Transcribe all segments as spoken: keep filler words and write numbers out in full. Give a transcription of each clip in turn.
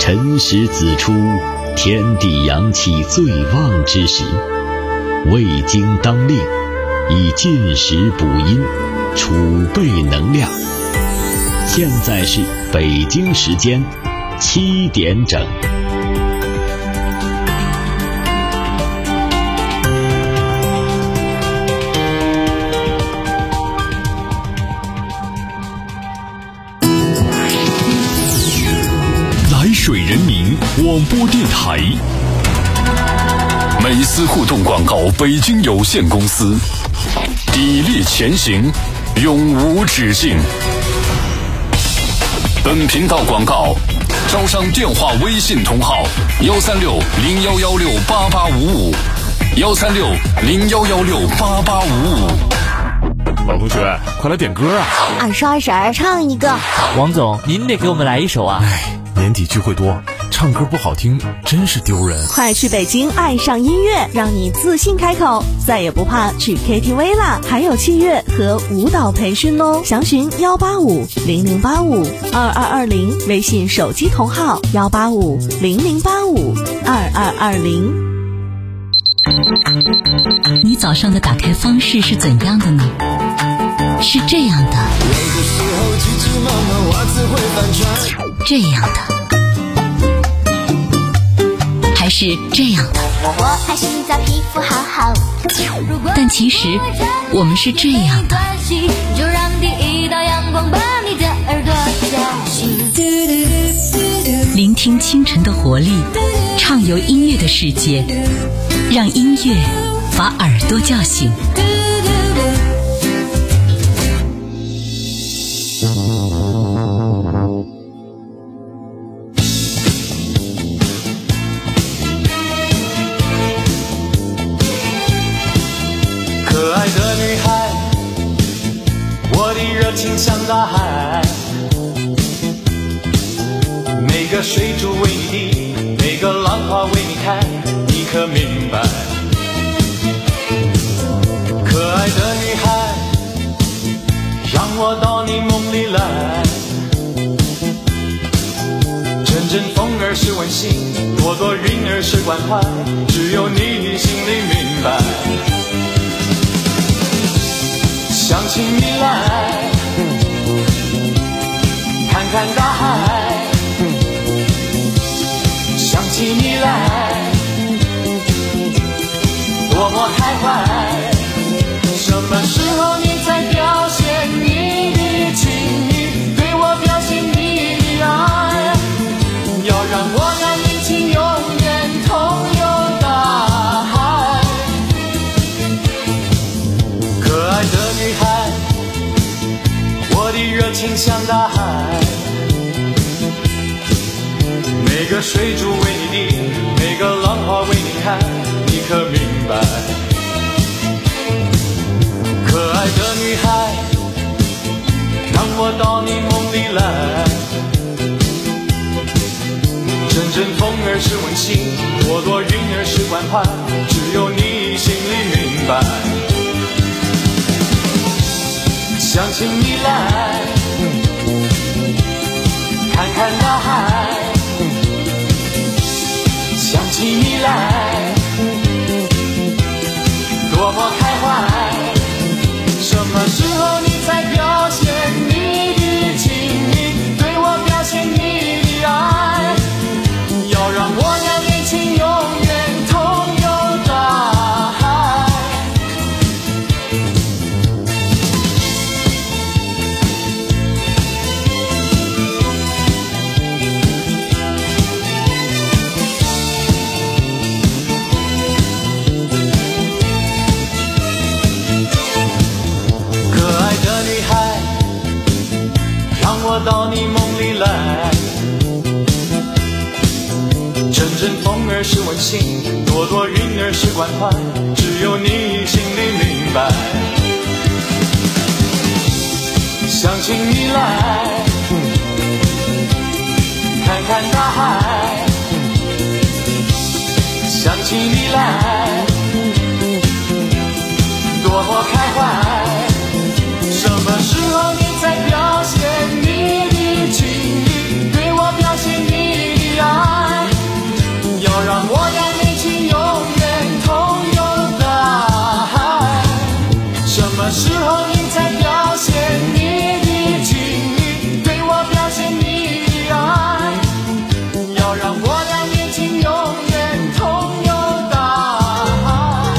辰时子出，天地阳气最旺之时，胃经当令，以进食补阴，储备能量。现在是北京时间七点整。 来水人民广播电台，美思互动广告北京有限公司，砥砺前行，永无止境。本频道广告招商电话微信同号幺三六零幺幺六八八五五幺三六零幺幺六八八五五。 老同学，快来点歌啊！ 二十二婶儿唱一个。 王总，您得给我们来一首啊！ 哎，年底聚会多，唱歌不好听真是丢人。 快去北京爱上音乐，让你自信开口，再也不怕去 K T V 啦！还有器乐和舞蹈培训哦，详询幺八五零零八五二二二零，微信手机同号幺八五零零八五二二二零。 你早上的打开方式是怎样的呢？是这样的，这样的，还是这样的？ 我爱洗澡，皮肤好好。 但其实我们是这样的。 就让第一道阳光把你的耳朵叫醒。 聆听清晨的活力，畅游音乐的世界，让音乐把耳朵叫醒。 可爱的女孩，我的热情像大海，每个水珠为你滴，每个浪花为你开，你可明白？可爱的女孩，让我到你梦里来，阵阵风儿是温馨，朵朵云儿是关怀，只有你心里明白。想起你来，看看大海，想起你来，多么开怀。什么时候你才表现你的情意，对我表现你的爱，要让我俩一起永远同游大海。可爱的女孩，我的热情像大海，每个水珠为你滴，每个浪花为你开，你可明白？可爱的女孩，让我到你梦里来，阵阵风儿是温馨，朵朵云儿是关怀，只有你心里明白。想起你来，看看大海，想起你来，多么开怀。什么时候你才表现你的情意，对我表现你的爱，要让我俩一起永远同游大海。我到你梦里来，阵阵风儿是温馨，朵朵云儿是关怀，只有你心里明白。想起你来，看看大海，想起你来，多么开怀。什么时候你才表现你的情意，对我表现你的爱， 要让我俩年轻永远同游大海。什么时候你才表现你的情意，对我表现你的爱？要让我俩年轻永远同游大海。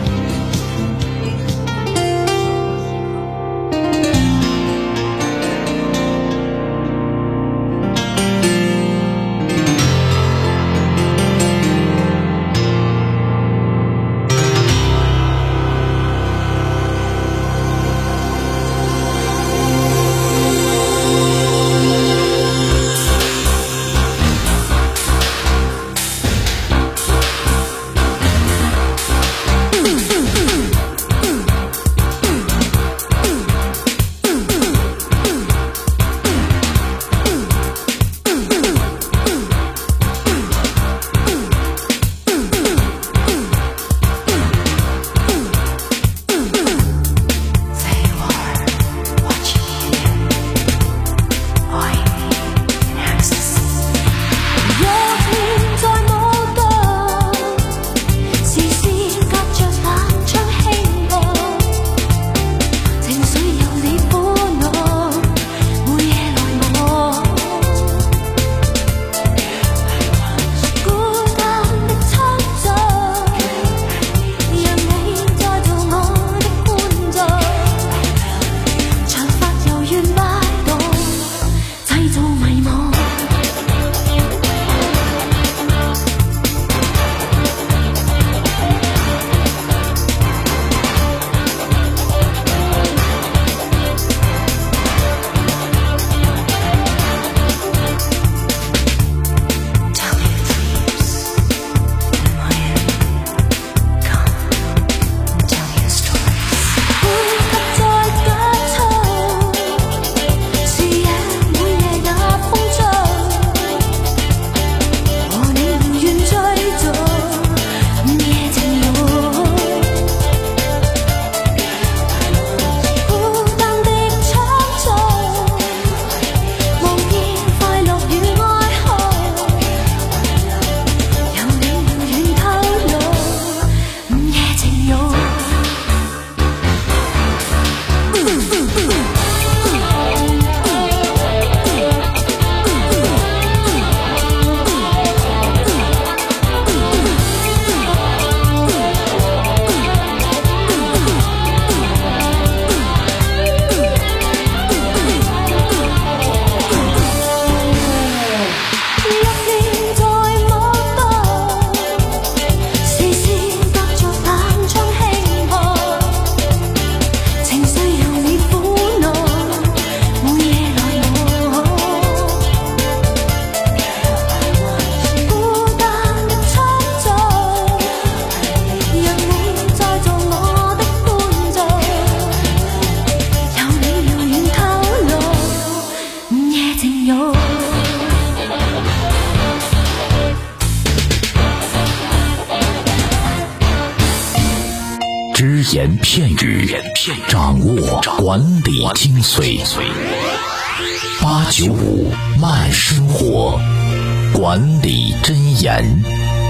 只言片语，掌握管理精髓。八九五慢生活，管理箴言。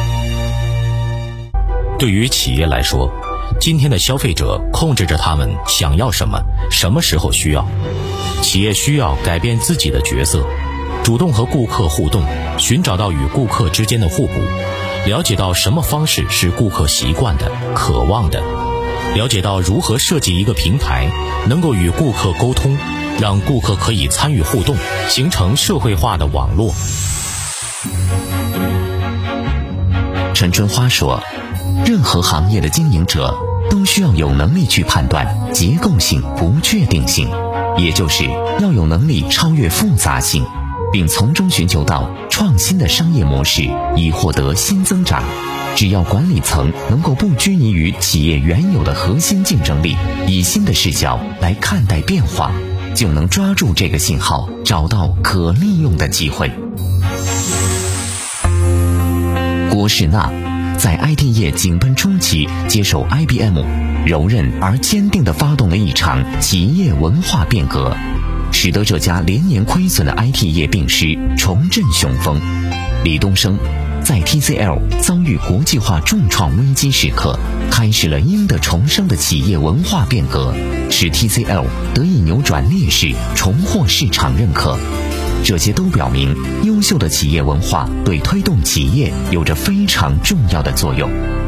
对于企业来说，今天的消费者控制着他们想要什么，什么时候需要。企业需要改变自己的角色，主动和顾客互动，寻找到与顾客之间的互补，了解到什么方式是顾客习惯的、渴望的，了解到如何设计一个平台，能够与顾客沟通，让顾客可以参与互动，形成社会化的网络。 陈春花说，任何行业的经营者都需要有能力去判断结构性不确定性，也就是要有能力超越复杂性，并从中寻求到创新的商业模式，以获得新增长。只要管理层能够不拘泥于企业原有的核心竞争力，以新的视角来看待变化，就能抓住这个信号，找到可利用的机会。郭士纳在 I T 业井喷初期接手 I B M， 柔韧而坚定地发动了一场企业文化变革，使得这家连年亏损的 I T 业病狮重振雄风。李东生在 T C L 遭遇国际化重创危机时刻，开始了鹰的重生的企业文化变革，使 T C L 得以扭转劣势，重获市场认可。这些都表明，优秀的企业文化对推动企业有着非常重要的作用。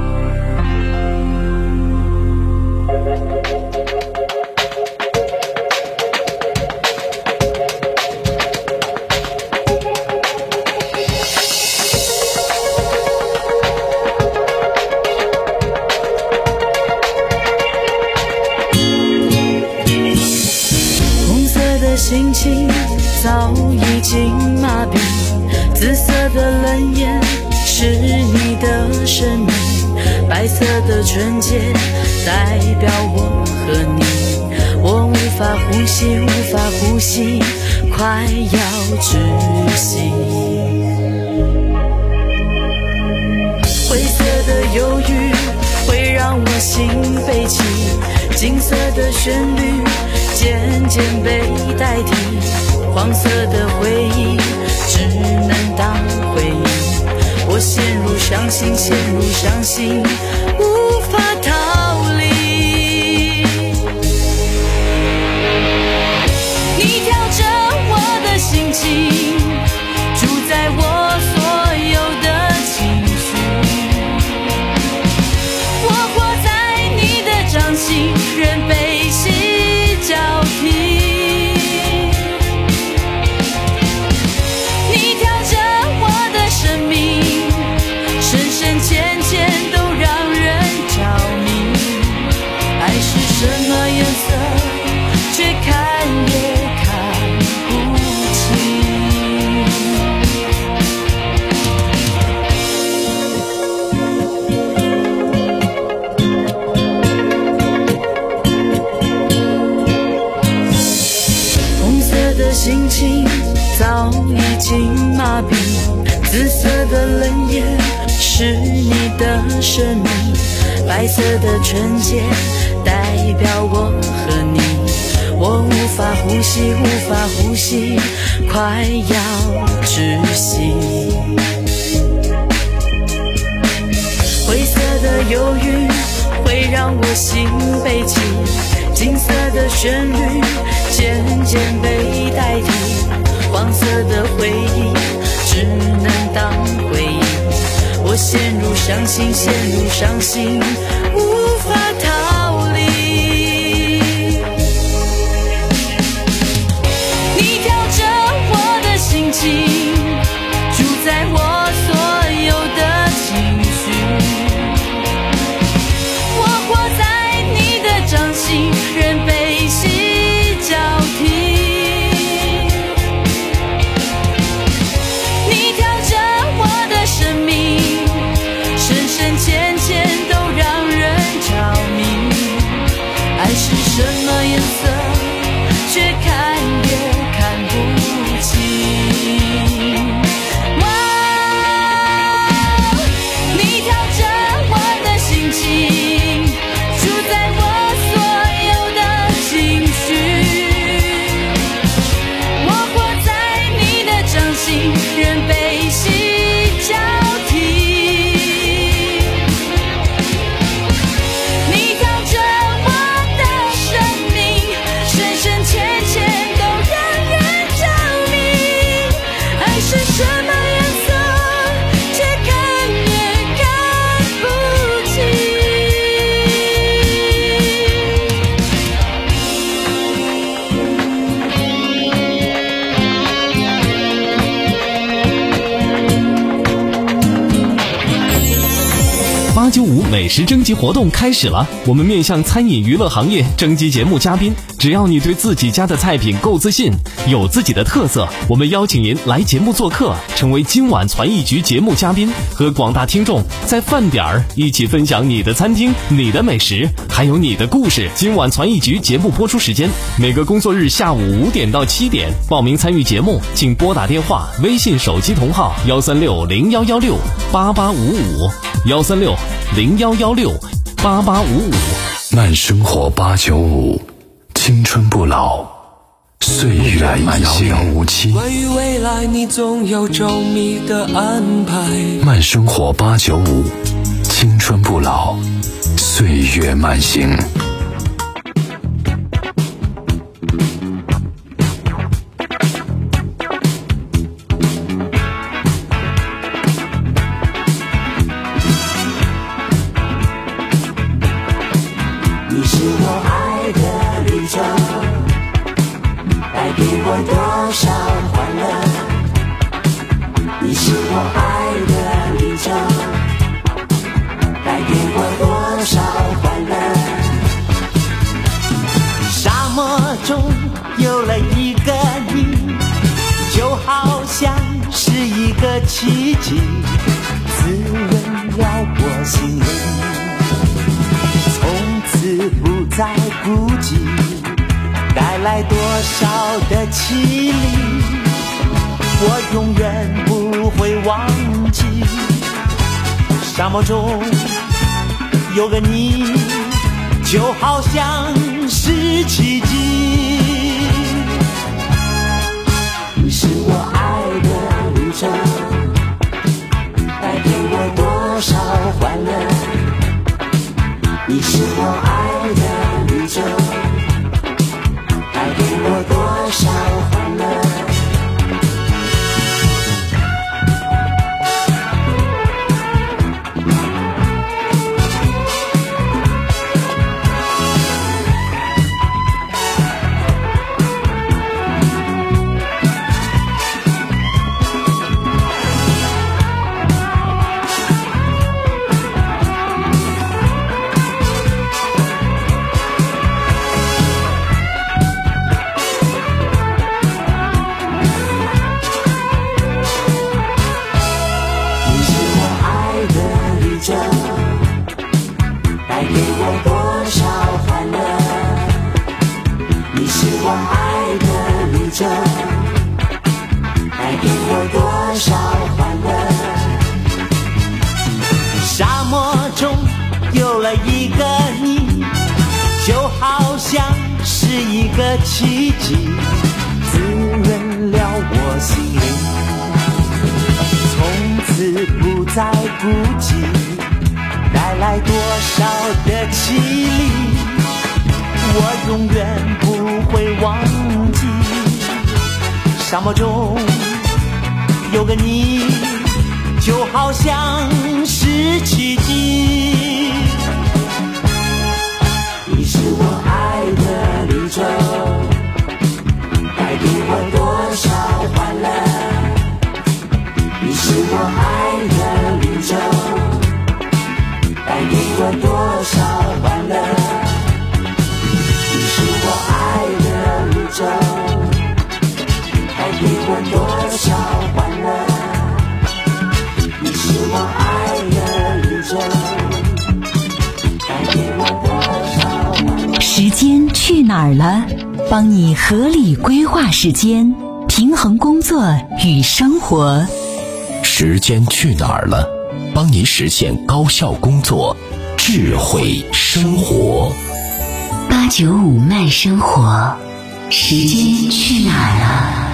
心情早已经麻痹，紫色的冷眼是你的生命，白色的纯洁代表我和你，我无法呼吸，无法呼吸，快要窒息。灰色的忧郁会让我心悲泣，金色的旋律渐渐被代替，黄色的回忆只能当回忆，我陷入伤心，陷入伤心，无法逃离。你调整我的心情，主宰我所有的情绪，我活在你的掌心，任悲喜交替。你调整我的生命，深深浅浅都让人着迷。爱是什么颜色，却看也看不清。红色的心情早已经麻痹，紫色的冷眼是你的生命，白色的纯洁代表我和你，我无法呼吸，无法呼吸，快要窒息。灰色的忧郁会让我心悲泣，金色的旋律渐渐被代替，黄色的回忆只能当回忆，我陷入伤心，陷入伤心，无法逃离。你调整我的心情，主宰我所有的情绪，我活在你的掌心，任悲喜交替。你调整我的生命，深深浅浅都让人着迷。爱是什么颜色，却看也看不清。哇，你调整我的心情，主宰我所有的情绪，我活在你的掌心，任悲喜交替。你调整我的生命，深深浅浅都让人着迷。爱是什么颜色，却看也看不清。 八九五美食征集活动开始了，我们面向餐饮娱乐行业征集节目嘉宾，只要你对自己家的菜品够自信，有自己的特色，我们邀请您来节目做客，成为今晚传艺局节目嘉宾，和广大听众在饭点儿一起分享你的餐厅、你的美食，还有你的故事。今晚传艺局节目播出时间每个工作日下午五点到七点，报名参与节目请拨打电话、微信手机同号幺三六零幺幺六八八五五幺三六零幺幺六八八五五。 慢生活八九五，青春不老， 岁月漫行，遥遥无期。 关于未来，你总有周密的安排。 慢生活八九五，青春不老，岁月慢行。 你是我爱的旅程，带给我多少欢乐？你是我爱的旅程，带给我多少欢乐？沙漠中有了一个你，就好像是一个奇迹，滋润了我心灵。不再孤寂，带来多少的凄厉，我永远不会忘记。沙漠中有个你，就好像是奇迹。你是我爱的旅程，带给我多少欢乐？你是我爱的旅程，带给我多少欢乐？带给我多少欢乐？沙漠中有了一个你，就好像是一个奇迹，滋润了我心灵。从此不再孤寂，带来多少的凄厉，我永远不会忘记。沙漠中有个你，就好像是奇迹。你是我爱的旅程，带给我多少欢乐？你是我爱的旅程，带给我多少欢乐？你是我爱的旅程，带给我多少欢乐？你是我爱的旅程，带给我多少欢乐？ 时间去哪儿了？帮你合理规划时间，平衡工作与生活。 时间去哪儿了？帮你实现高效工作，智慧生活。 八九五慢生活，时间去哪儿了？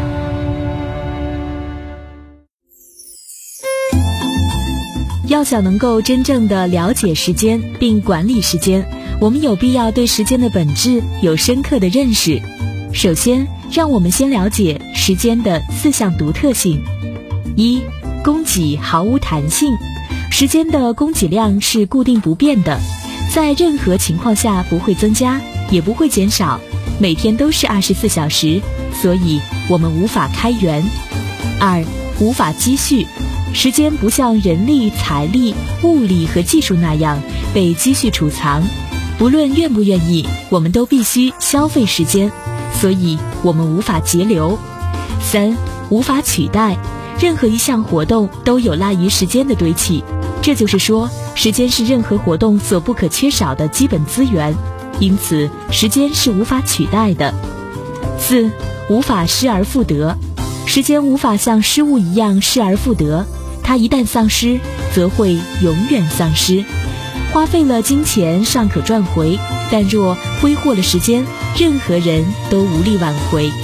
要想能够真正的了解时间并管理时间，我们有必要对时间的本质有深刻的认识。首先，让我们先了解时间的四项独特性。一、供给毫无弹性。时间的供给量是固定不变的，在任何情况下不会增加，也不会减少，每天都是二十四小时，所以我们无法开源。二、无法积蓄。时间不像人力、财力、物力和技术那样被积蓄储藏，不论愿不愿意，我们都必须消费时间，所以我们无法节流。三、无法取代。任何一项活动都有赖于时间的堆砌，这就是说，时间是任何活动所不可缺少的基本资源，因此时间是无法取代的。四、无法失而复得。时间无法像失物一样失而复得，它一旦丧失，则会永远丧失。花费了金钱尚可赚回，但若挥霍了时间，任何人都无力挽回。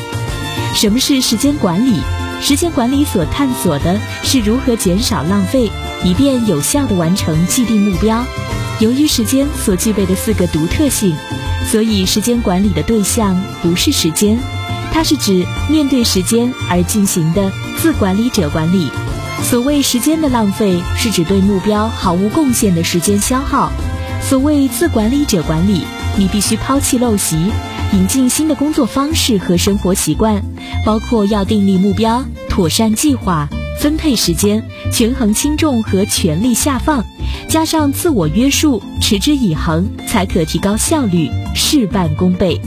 什么是时间管理？时间管理所探索的是如何减少浪费，以便有效地完成既定目标。由于时间所具备的四个独特性，所以时间管理的对象不是时间，它是指面对时间而进行的自管理者管理。所谓时间的浪费，是指对目标毫无贡献的时间消耗。所谓自管理者管理，你必须抛弃陋习，引进新的工作方式和生活习惯，包括要订立目标、妥善计划、分配时间、权衡轻重和权力下放，加上自我约束，持之以恒，才可提高效率，事半功倍。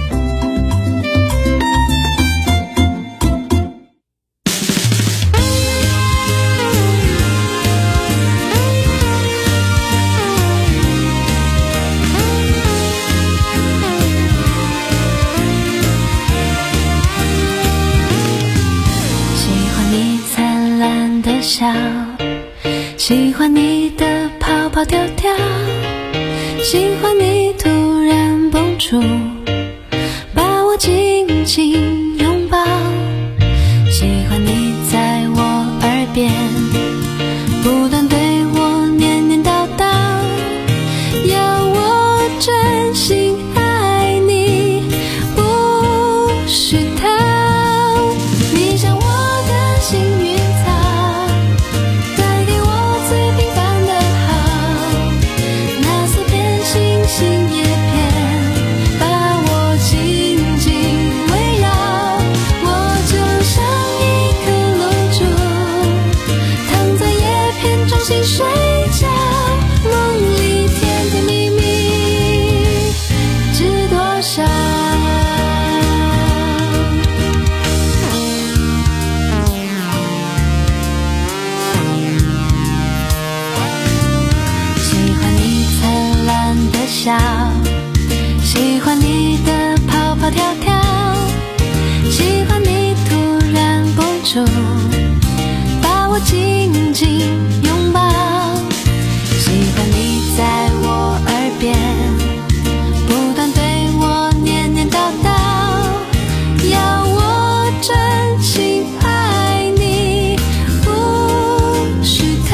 笑，喜欢你的跑跑跳跳，喜欢你突然蹦出，把我紧紧拥抱，喜欢你在我耳边不断对我念念叨叨，要我真心爱你，不许逃。你像我的幸运草，带给我最平凡的好，那四片星星叶片把我紧紧围绕，我就像一颗露珠，躺在叶片中心睡觉，梦里甜甜蜜蜜，知多少？笑，喜欢你的跑跑跳跳，喜欢你突然蹦出，把我紧紧拥抱，喜欢你在我耳边不断对我念念叨叨，要我真心爱你，不许逃。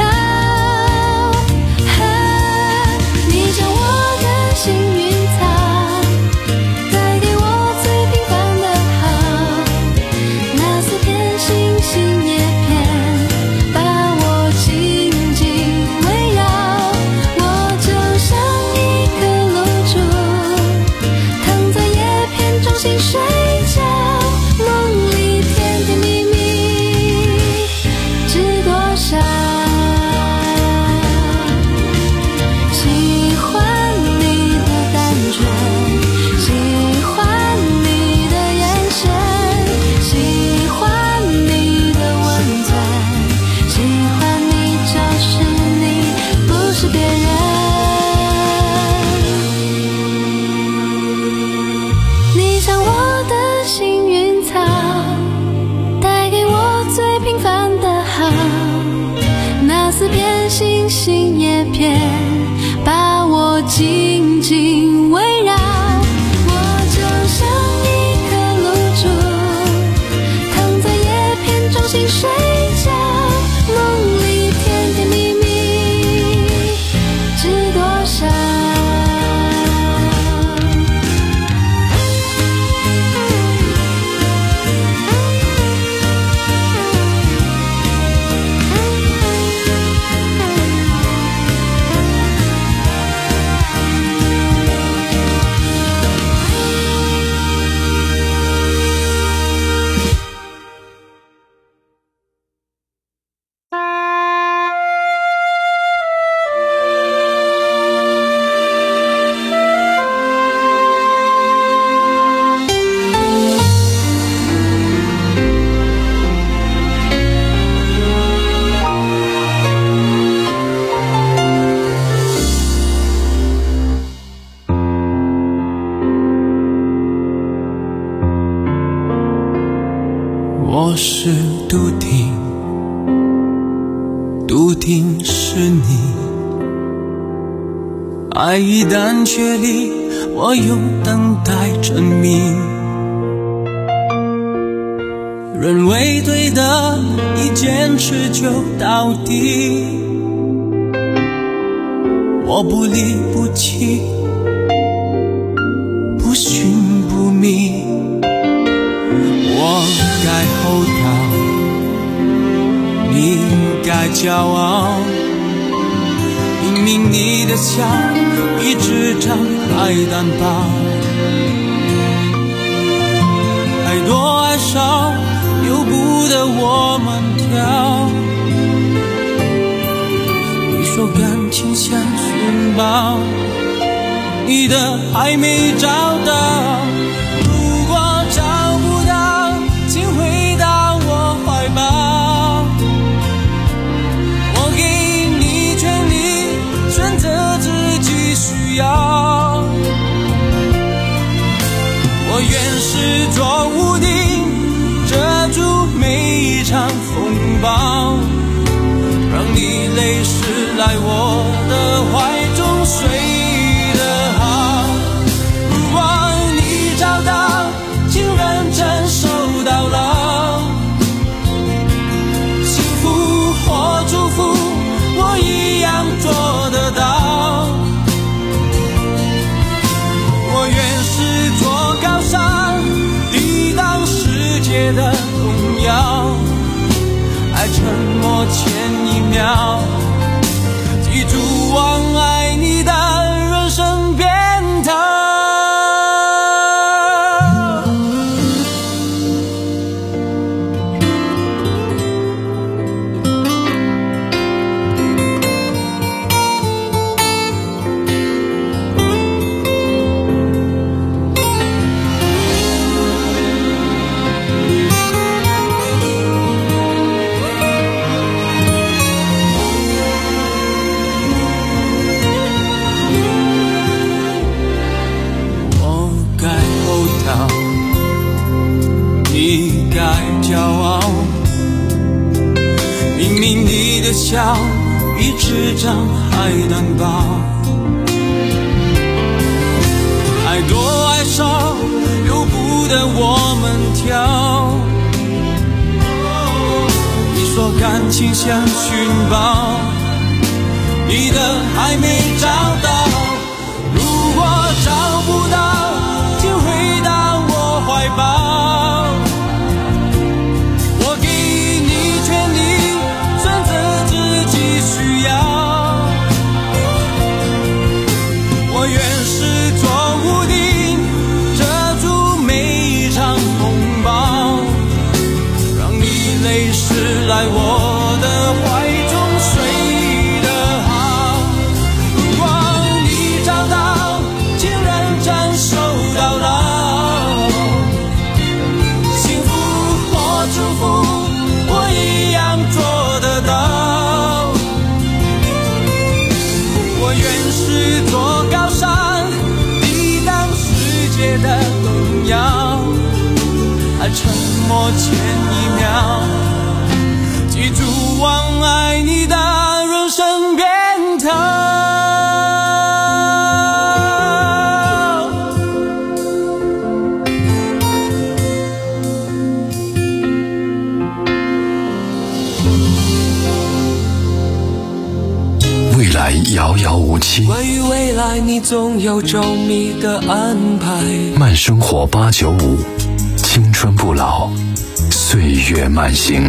你像我幸运草，带给我最平凡的好，那四片星星叶片把我紧紧围绕，我就像一颗露珠，躺在叶片中心睡觉，梦里甜甜蜜蜜，知多少？喜欢你单纯，喜欢你的眼神，喜欢你的温存，喜欢你就是你，不是别人。你像我的幸运草，带给我最平凡的好，那四片星星叶片把我紧紧围绕，我就像一颗露珠，躺在叶片中心睡觉，梦里甜甜蜜蜜，知多少？ 我是笃定，笃定是你。爱一旦确立，我又等待证明。 认为对的，一坚持就到底。我不离不弃，不寻不觅，我该厚道，你该骄傲。明明你的笑比纸张还单薄，爱多爱少由不得我们挑。你说感情像寻宝，你的还没找到。如果找不到，请回到我怀抱。我给你权利选择自己需要。我愿视作无敌，遮住每一场风暴，让你泪湿来我的怀中睡得好。如果你找到，请认真守到老。幸福或祝福，我一样做得到。我愿视作高尚，抵挡世界的动摇。爱沉默前一秒，记住我爱你的人生变头。你该骄傲，明明你的笑比纸张还单薄，爱多爱少由不得我们挑。你说感情像寻宝，你的还没找到。如果找不到，请回到我怀抱。我给你权利选择自己需要。我愿视作无敌，遮住每一场风暴，让你泪湿来我的怀中睡得好。如果你找到，请认真守到老。幸福或祝福，我一样做得到。我愿视作高尚，抵挡世界的动摇。爱沉默前一秒，记住我爱你的人生变头。 未来遥遥无期， 关于未来你总有周密的安排。 慢生活八九五，青春不老，岁月慢行。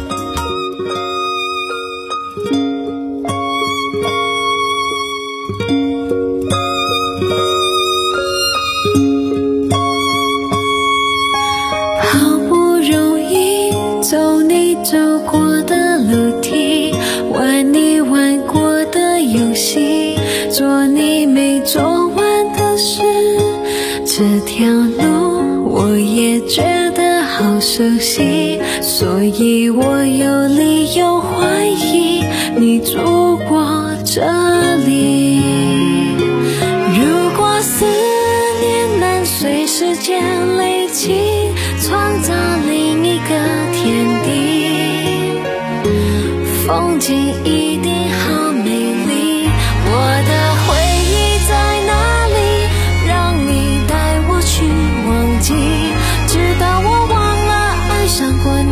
好不容易走你走过的路梯，玩你玩过的游戏，做你没做完的事，这条路我也觉得好熟悉，所以我有理由怀疑你住过这里。如果思念能随时间累积，创造另一个天地，风景一定好美丽。我的回忆在哪里？让你带我去忘记，直到我忘了爱上过你。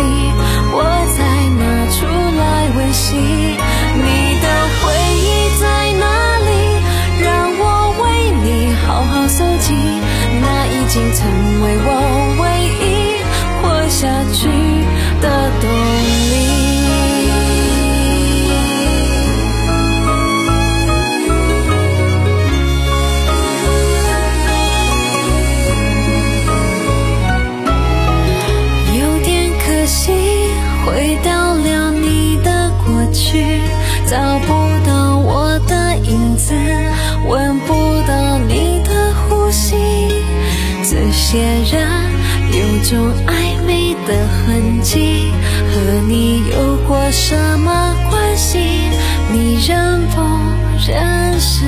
些人有种暧昧的痕迹，和你有过什么关系？你认不认识？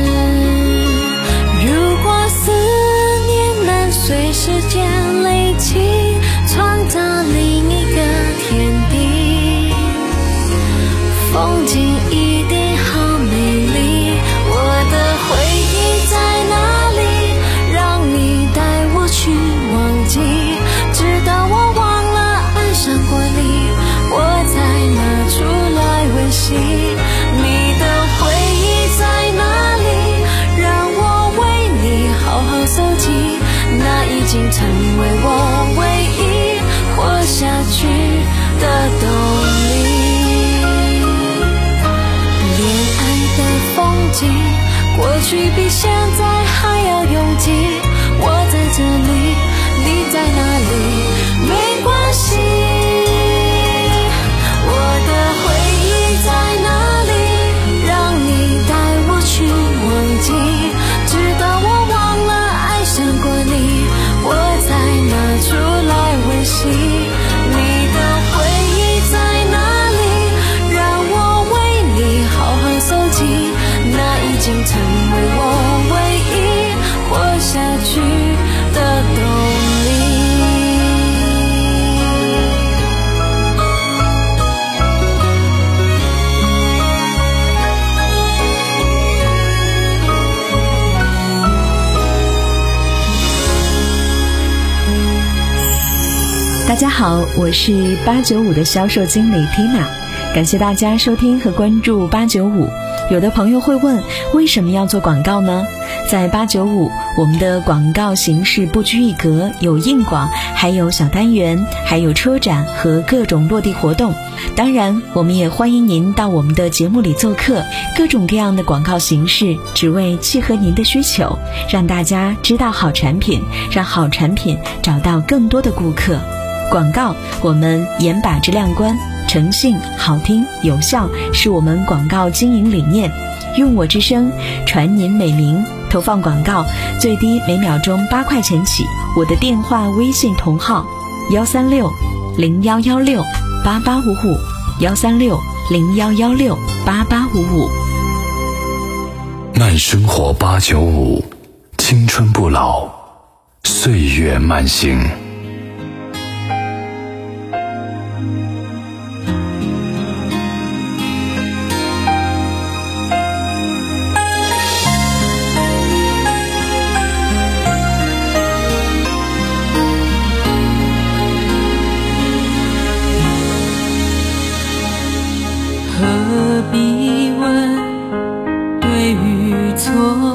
如果思念能随时间累积，创造另一个天地，风景一定好美丽。我的回忆在哪里？让你带我去忘记，直到我忘了爱上过你，我才拿出来温习。你的回忆在哪里？让我为你好好搜集，那已经成为我唯一活下去的动力。恋爱的风景，过去比现在还要拥挤。我在这里，你在哪里？没关系。我的回忆在哪里？让你带我去忘记，直到我忘了爱上过你，我才拿出来温习。你的回忆在哪里？让我为你好好搜集，那已经成为我唯一活下去的动力。 大家好，我是八九五的销售经理 Tina， 感谢大家收听和关注八九五。有的朋友会问，为什么要做广告呢？在八九五，我们的广告形式不拘一格，有硬广，还有小单元，还有车展和各种落地活动。当然，我们也欢迎您到我们的节目里做客，各种各样的广告形式，只为契合您的需求，让大家知道好产品，让好产品找到更多的顾客。广告，我们严把质量关，诚信、好听、有效是我们广告经营理念。用我之声传您美名，投放广告最低每秒钟八块钱起。我的电话微信同号幺三六零幺幺六八八五五幺三六零幺幺六八八五五。 慢生活八九五，青春不老，岁月慢行。 何必问对与错？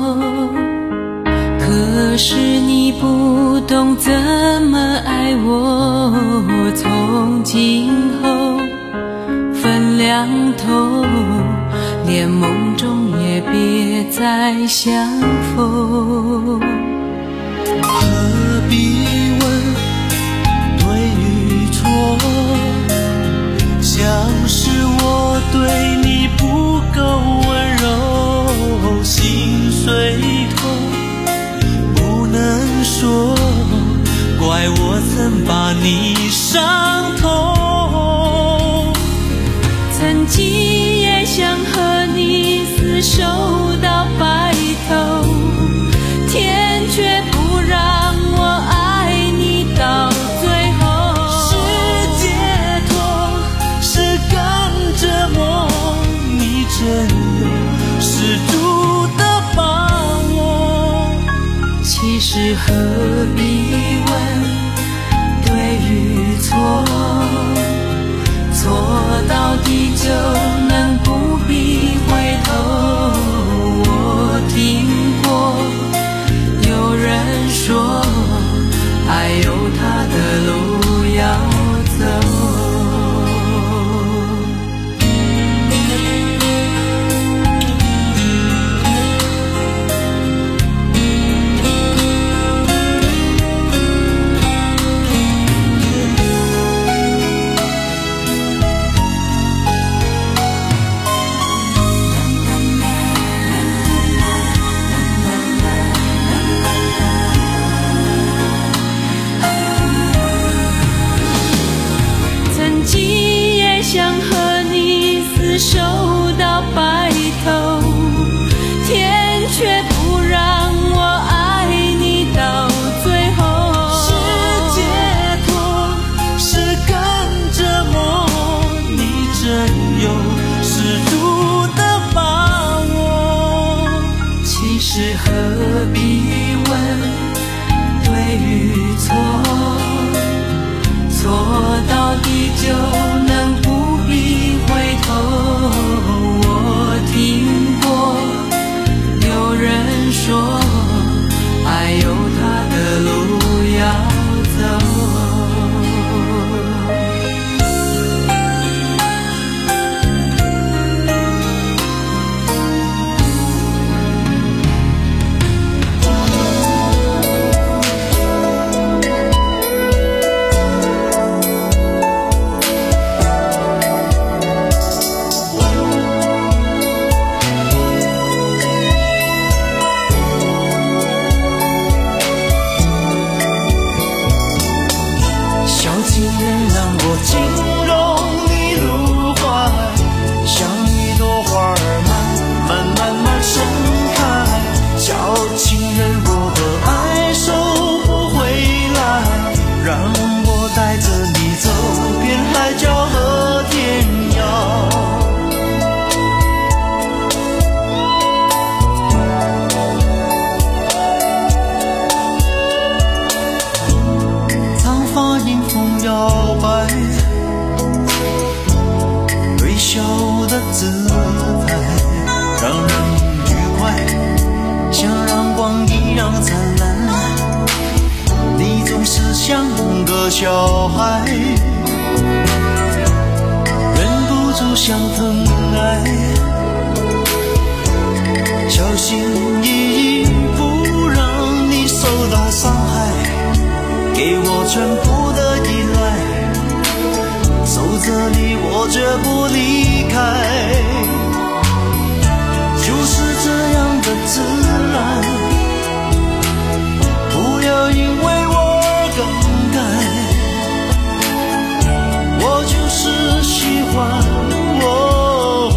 可是你不懂怎么爱我。从今后分两头，连梦中也别再相逢。 何必问对与错？像是我对你不够温柔，心碎痛不能说，怪我曾把你伤透。 曾经也想和你厮守到白头，天却不让我爱你到最后。 是解脱，是更折磨，你真有十足的把握。 其实何必问对与错？错到底就能不必回头。我听过有人说，爱有它的路要走。 事何必问对与错，错到底就能不必回头。我听过有人说，爱有它的路要走。 小孩忍不住想疼爱，小心翼翼不让你受到伤害，给我全部的依赖，守着你我绝不离开，就是这样的自然，不要因为我而更改，我就是喜欢我，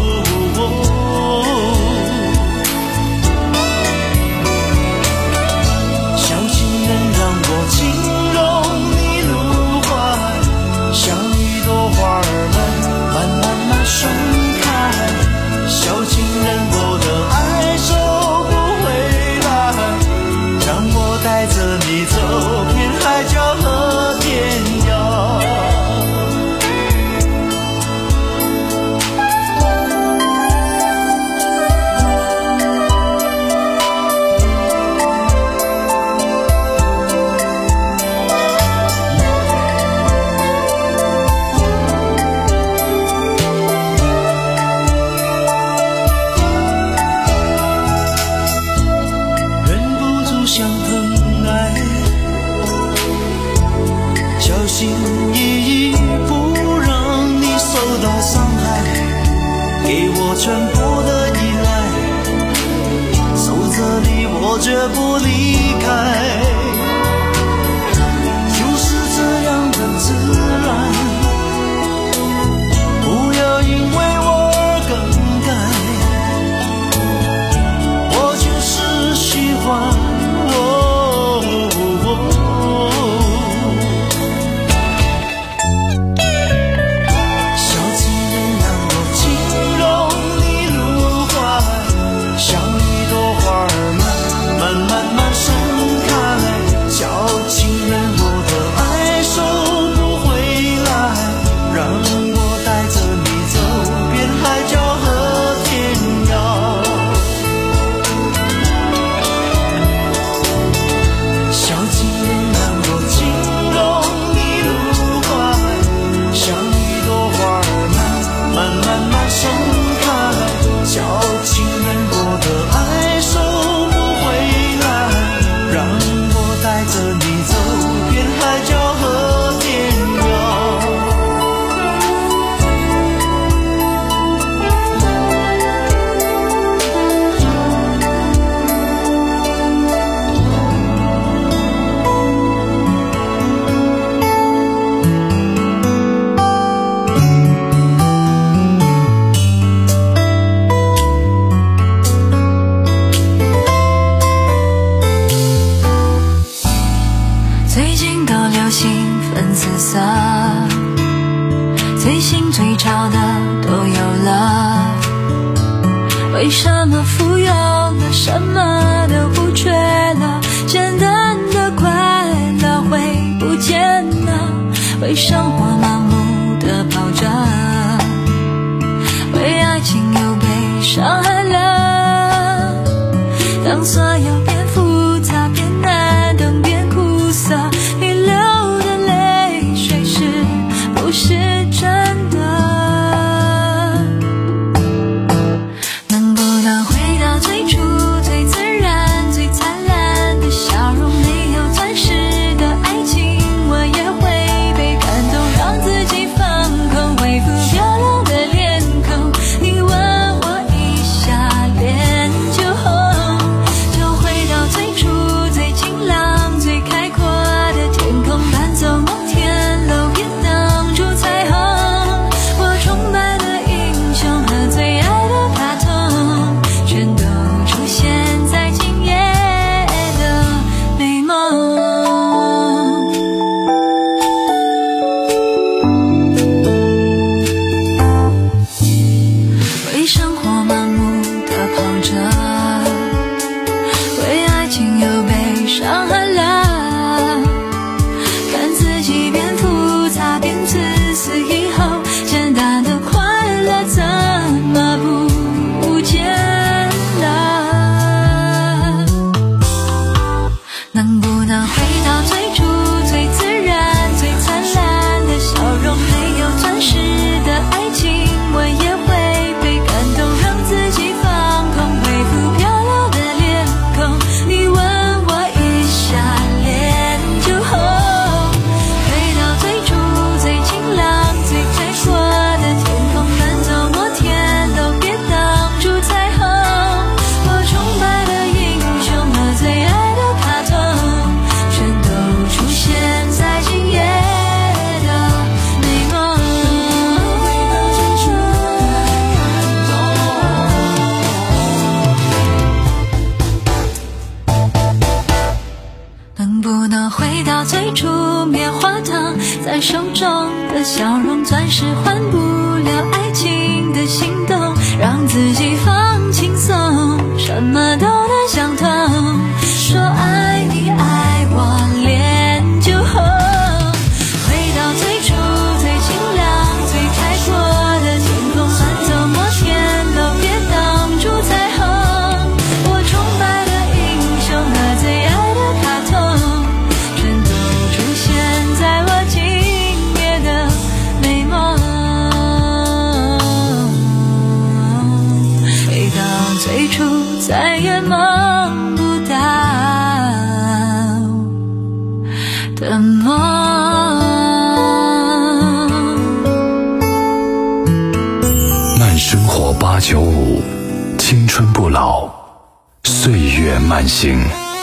小情人让我轻容你入怀，像一朵花儿们慢慢慢盛开，小情人我的爱收不回来，让我带着你走遍海角和天涯。全部的依赖，守着你我绝不离开，就是这样的自然，不要因为我而更改，我就是喜欢我。 为什么富有了，什么都不缺了，简单的快乐会不见了，为生活盲目的跑着，为爱情又被伤害了，当所有变复杂变难等变苦涩，你流的泪水是不是真的？能不能回到最初最自然最灿烂的笑容，没有钻石的爱情我也会被感动，让自己放空，恢复漂亮的脸孔，你吻我一下脸就红，就回到最初最晴朗最开阔的天空，搬走摩天楼别挡住彩虹，我崇拜的英雄和最爱的卡通全都出现在今夜的美梦。为生活盲目的跑着，为爱情又被伤害了，看自己变复杂变自私以后，简单的快乐怎么不见了？能不能回到最初最自然最灿烂的笑容，没有钻石的爱情我也会被感动，让自己放空，恢复漂亮的脸孔，你吻我一下脸就红，回到最初最晴朗最开阔的天空，搬走摩天楼别挡住彩虹，我崇拜的英雄和最爱的卡通全都出现在今夜的美梦。能不能回到最初棉花糖在手中的笑容，钻石换不了爱情的心动，让自己放轻松，什么都能想通，说爱你爱我脸就红，回到最初最晴朗最开阔的天空，搬走摩天楼别挡住彩虹，我崇拜的英雄和最爱的卡通全都出现在我今夜的美梦。回到最初再也梦不到的梦。 慢生活八九五，青春不老，岁月慢行。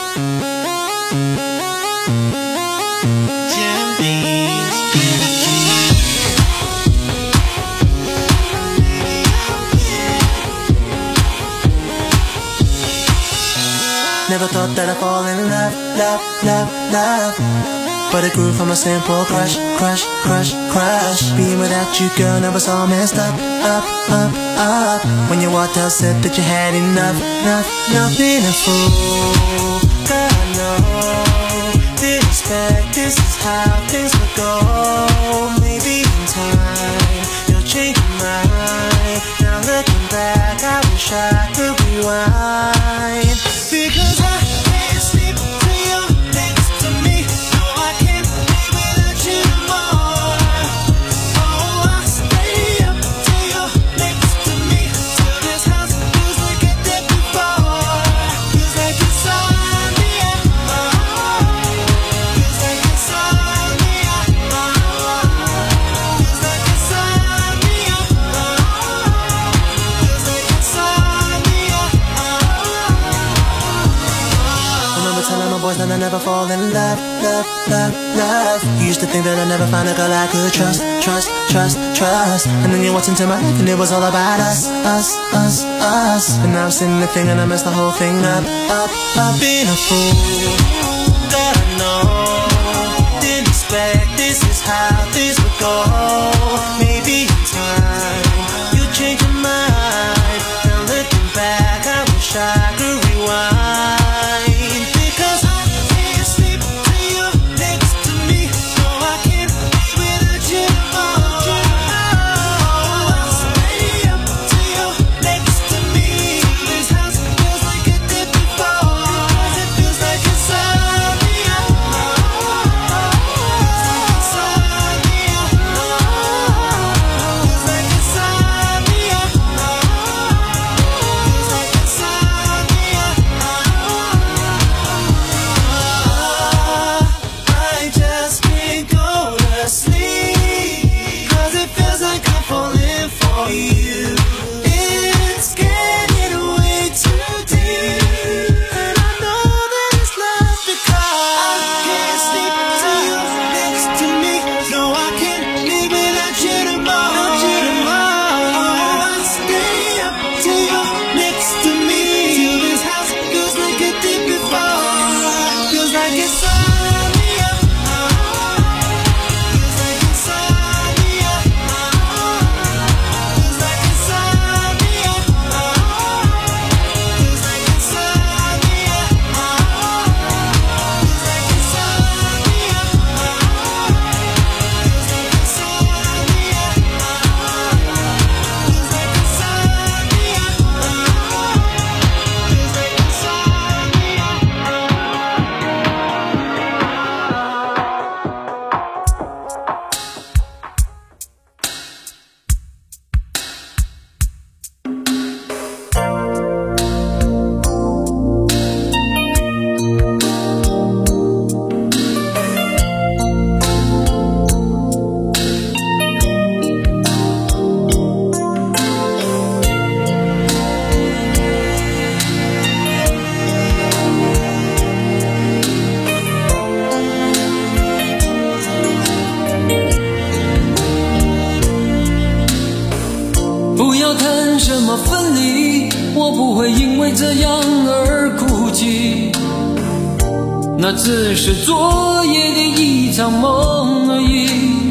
Never thought that I'd fall in love, love, love, love, but it grew from a simple crush, crush, crush, crush. Being without you, girl, never so messed up, up, up, up. When you walked out, said that you had enough, enough, enough. Being a fool, God, I know. Didn't expect this is how things would go. Maybe in time, you'll change your mind. Now looking back, I wish I could rewind. Because I can't sleep till you're next to me. No, I can't live without you no more. Oh, I stay up till you're next to me, till this house feels like it did before. Feels like it's on me, feels like it's on me, feels like it's on me, feels like it's on me. Remember telling my boys that I never fall in love, love, love, love. You used to think that I'd never find a girl I could trust, trust, trust, trust. And then you walked into my life and it was all about us, us, us, us. And now I'm sitting there thinking I messed the whole thing up, up, up. Being a fool, God, I know. Didn't expect this is how things would go. Maybe in time you'll change your mind. Now looking back, I wish wish I could rewind. Because I can't sleep till you're next to me. No, I can't live without you tomorrow. I'll stay up till you're next to me. This house feels like it did before. Because it feels like insomnia. Feels like insomnia. Feels like insomnia. I just can't go to sleep. Cause it feels like I'm falling for you. It's getting way too deep. And I know that it's love because I can't sleep till you're next to me. No, I can't live without you tomorrow. I'll stay up till you're next to me. Till this house feels like it did before. Feels like insomnia. Feels like insomnia. Feels like insomnia. Feels like insomnia. Feels like insomnia. Feels like insomnia. Feels like insomnia. Feels like 不要谈什么分离，我不会因为这样而哭泣，那只是昨夜的一场梦而已。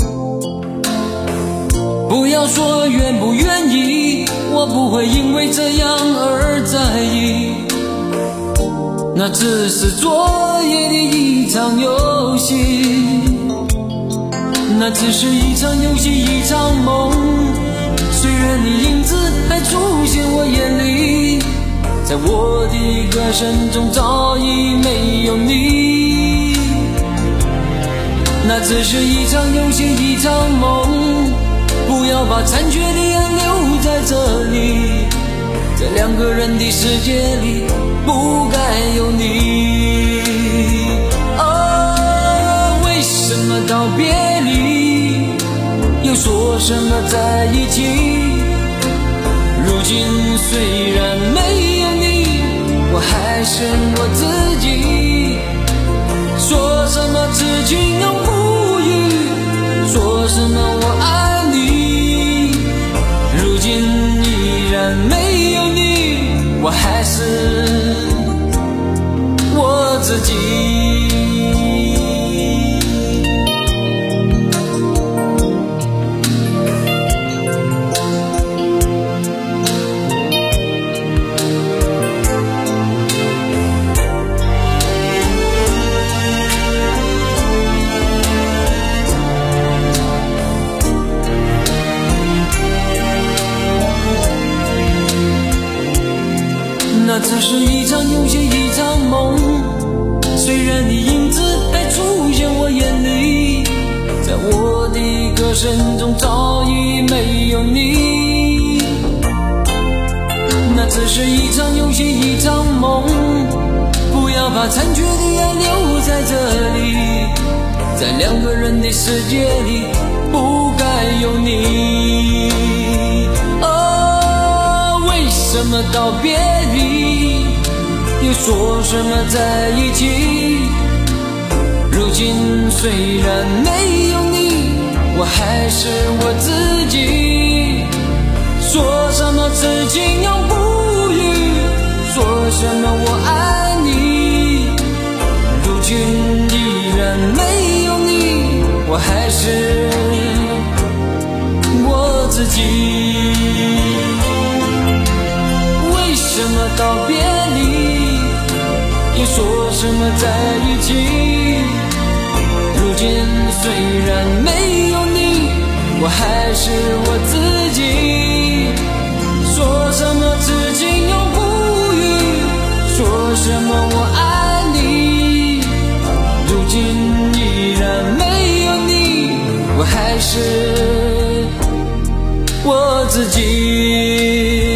不要说愿不愿意，我不会因为这样而在意，那只是昨夜的一场游戏，那只是一场游戏，一场梦。虽然你影子还出现我眼里，在我的歌声中早已没有你，那只是一场游戏，一场梦。不要把残缺的爱留在这里，在两个人的世界里不该有你。哦，为什么道别离又说什么在一起？如今虽然没有你，我还是我自己。说什么此情永不渝，说什么我爱你，如今依然没有你，我还是我自己。那只是一场游戏，一场梦。虽然你影子还出现我眼里，在我的歌声中早已没有你。那只是一场游戏，一场梦。不要把残缺的爱留在这里，在两个人的世界里不该有你。哦，为什么道别离又说什么在一起？如今虽然没有你，我还是我自己。说什么此情永不渝，说什么我爱你，如今依然没有你，我还是我自己。为什么到别离，又说什么在一起。如今虽然没有你，我还是我自己。说什么痴情永不渝，说什么我爱你，如今依然没有你，我还是我自己。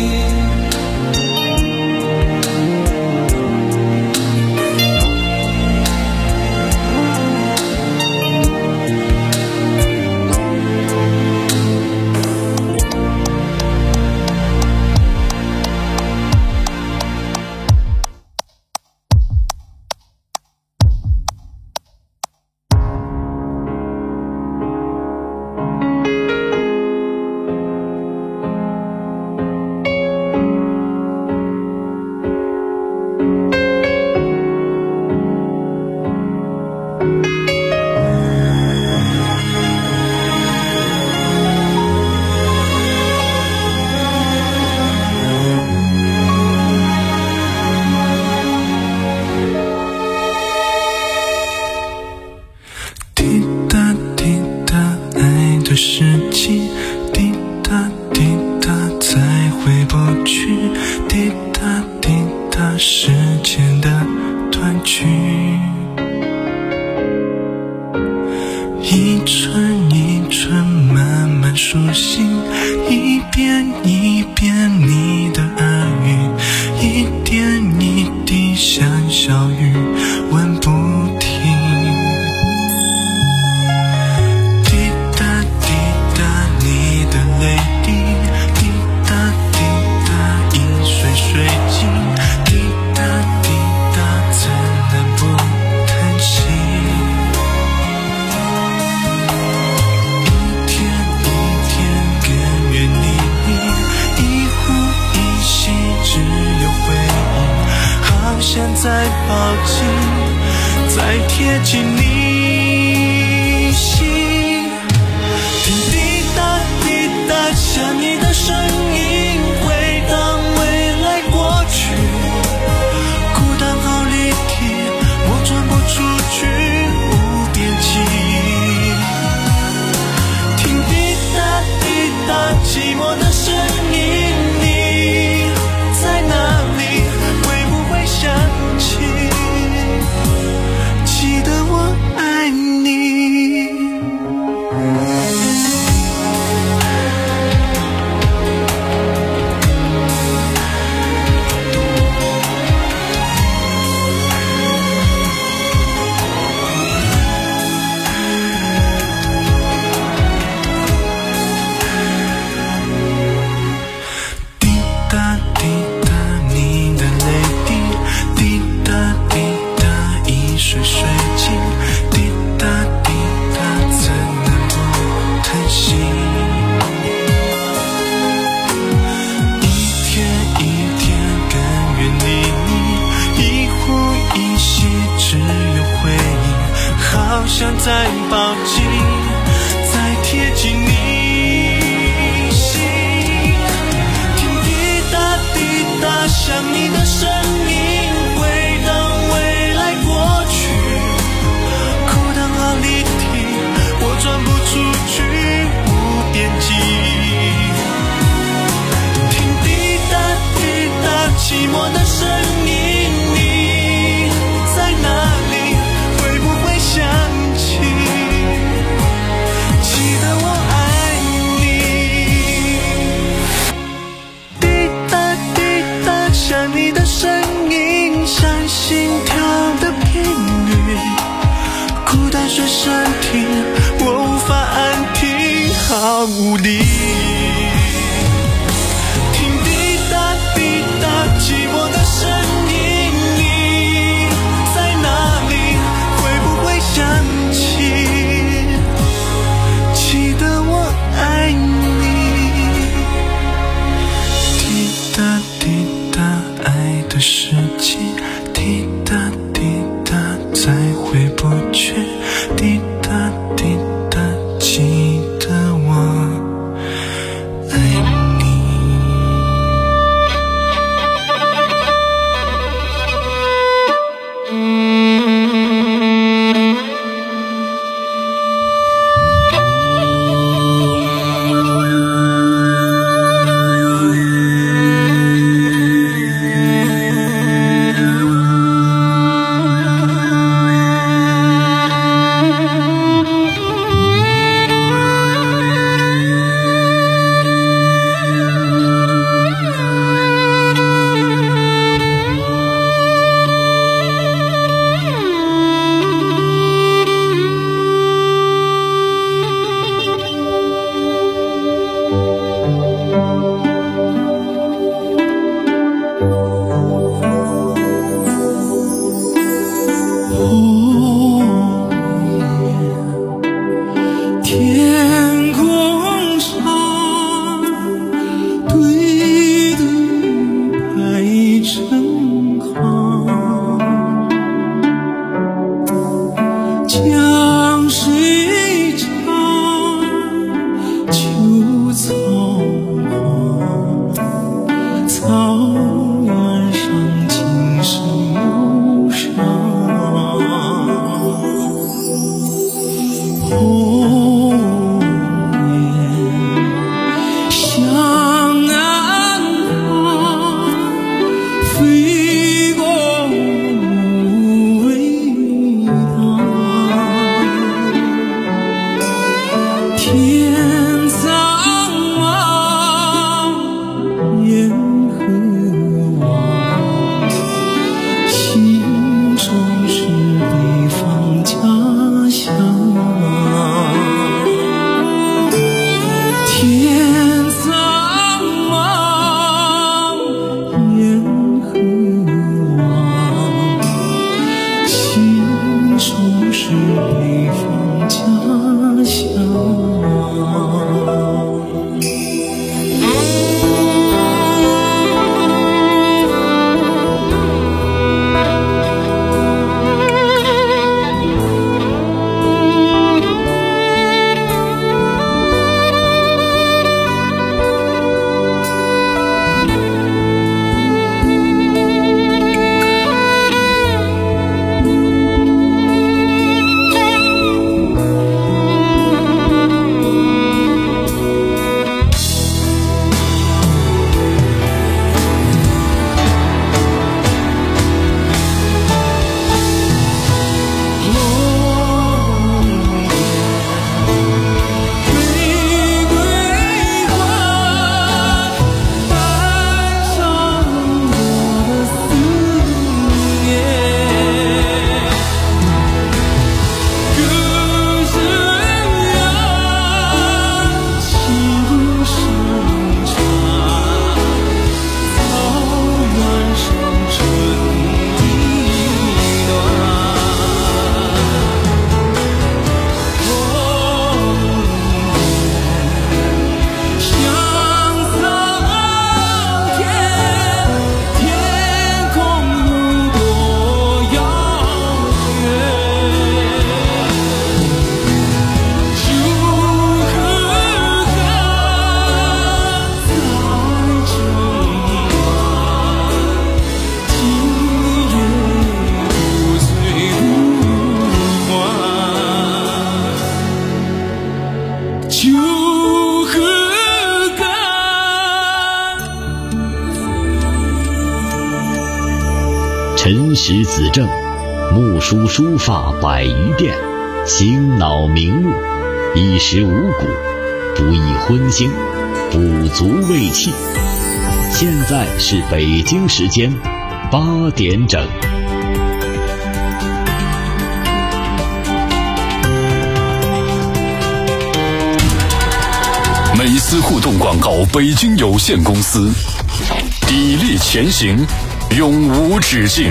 无力，听滴答滴答寂寞的声音，你在哪里？会不会想起？记得我爱你。滴答滴答爱的世界，滴答滴答再回不去，滴答滴答记得我爱你。 辰时子正，木梳书发百余遍，醒脑明目，衣食五谷，不宜荤腥，补足胃气。现在是北京时间八点整。 美思互动广告北京有限公司，砥砺前行，永无止境。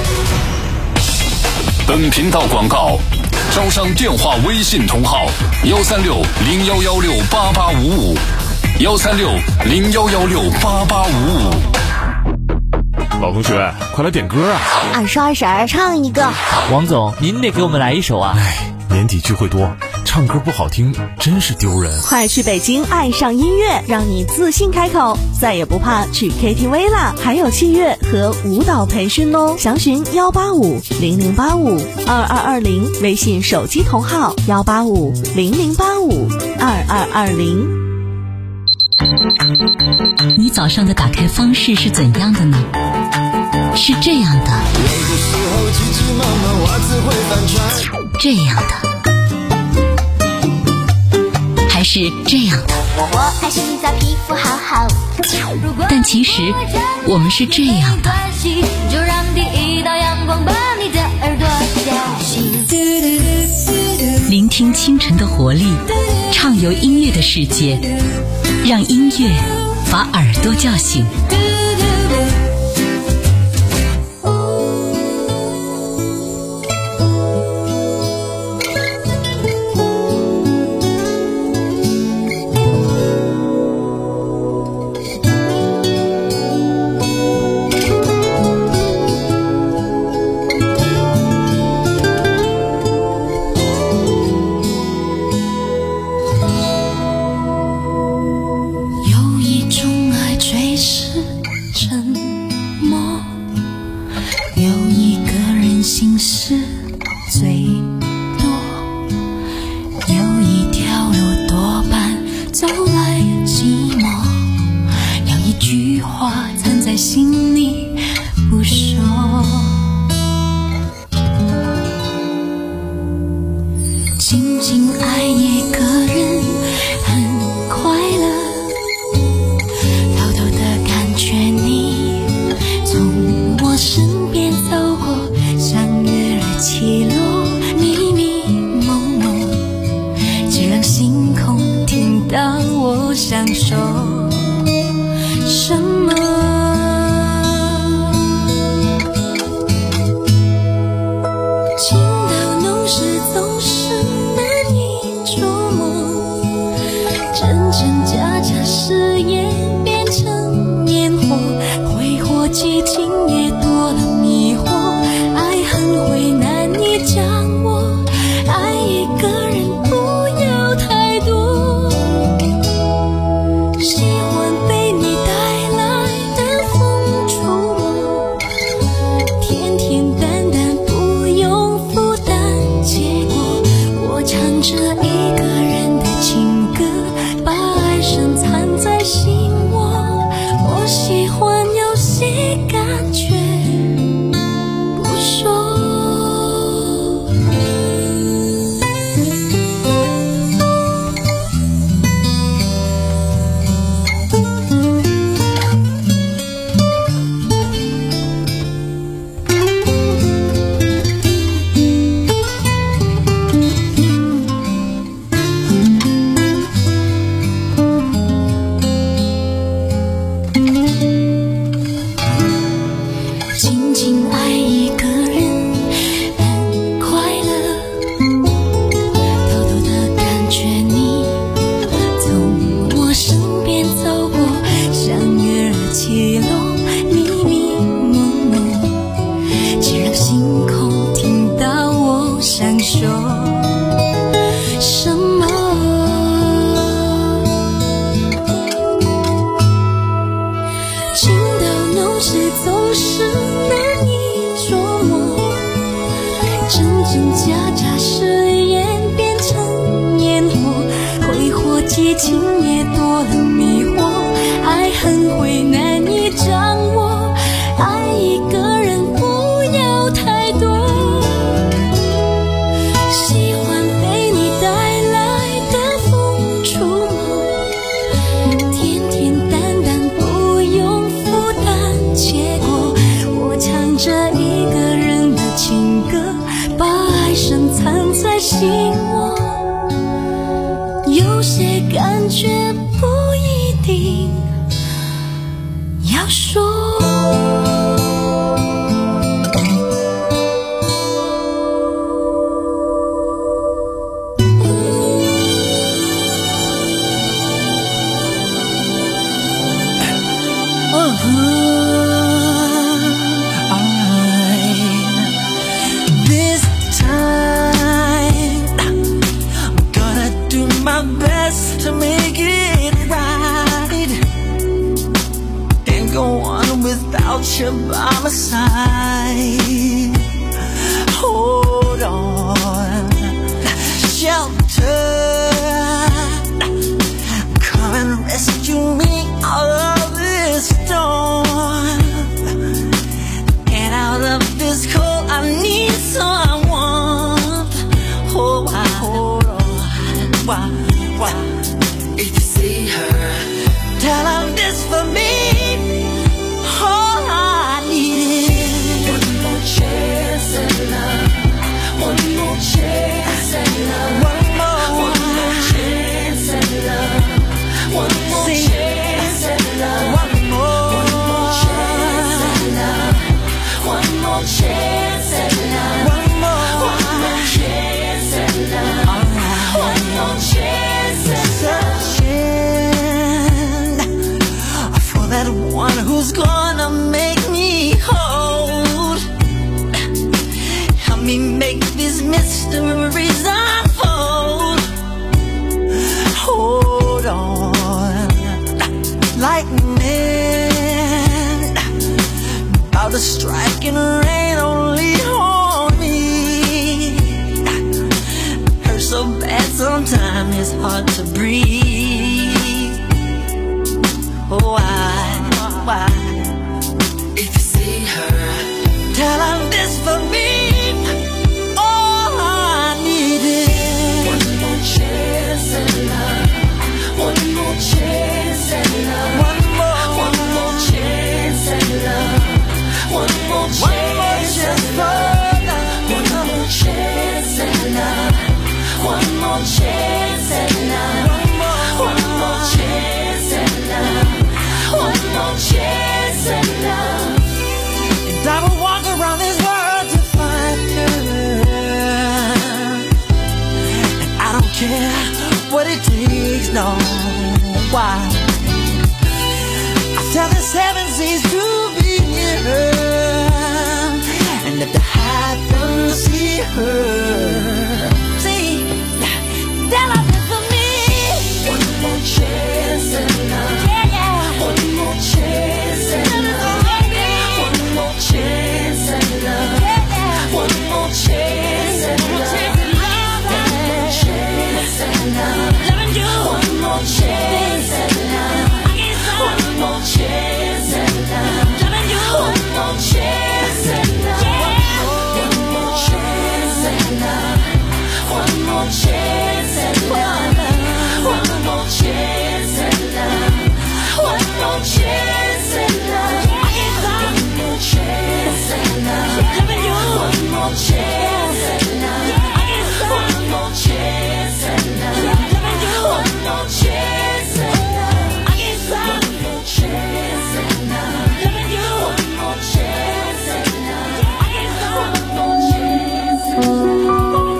本频道广告招商电话微信同号：幺三六零幺幺六八八五五，幺三六零幺幺六八八五五。 老同学，快来点歌啊！ 二叔二婶唱一个。 王总，您得给我们来一首啊！ 哎，年底聚会多，唱歌不好听真是丢人。 快去北京爱上音乐，让你自信开口，再也不怕去 K T V 啦！还有器乐和舞蹈培训哦，详询幺八五零零八五二二二零，微信手机同号幺八五零零八五二二二零。 你早上的打开方式是怎样的呢？是这样的，这样的，还是这样的？ 我爱洗澡，皮肤好好。 但其实我们是这样的。 就让第一道阳光把你的耳朵叫醒。 聆听清晨的活力，畅游音乐的世界，让音乐把耳朵叫醒。 情到浓时总是难以却不一定要说。 You by my side, hold on, shelter, come and rescue me out of this storm, and out of this cold I need someone. Oh, why, hold on, why, why? If you see her, tell her this for me. Who's gonna make me hold? Help me make these mysteries unfold. Hold on, lightning about to strike and rain only on me. Hurts so bad sometimes it's hard to breathe. Oh, I why? If you see her, tell her this for me. All I need is one more chance at love. One more chance at love. One more, one more chance at love. One more chance for love. One more chance at love. One more chance at love. One more chance at love. One more chance at love. And I will walk around this world to find her. And I don't care what it takes, no. Why? I tell the seven seas to be near her. And if the high thunder see her, see, tell her this for me. One more chance at love. One more chance at love. One more chance at love. One more chance at love. One more chance at love. One more chance at love. One more chance at love. One more chance at love. One more chance at love. One more chance at love. One more chance at love. One more chance at love. One more chance at love. One more chance at love. One more chance at love. One more chance at love. One more chance at love. One more chance at love. One more chance at love.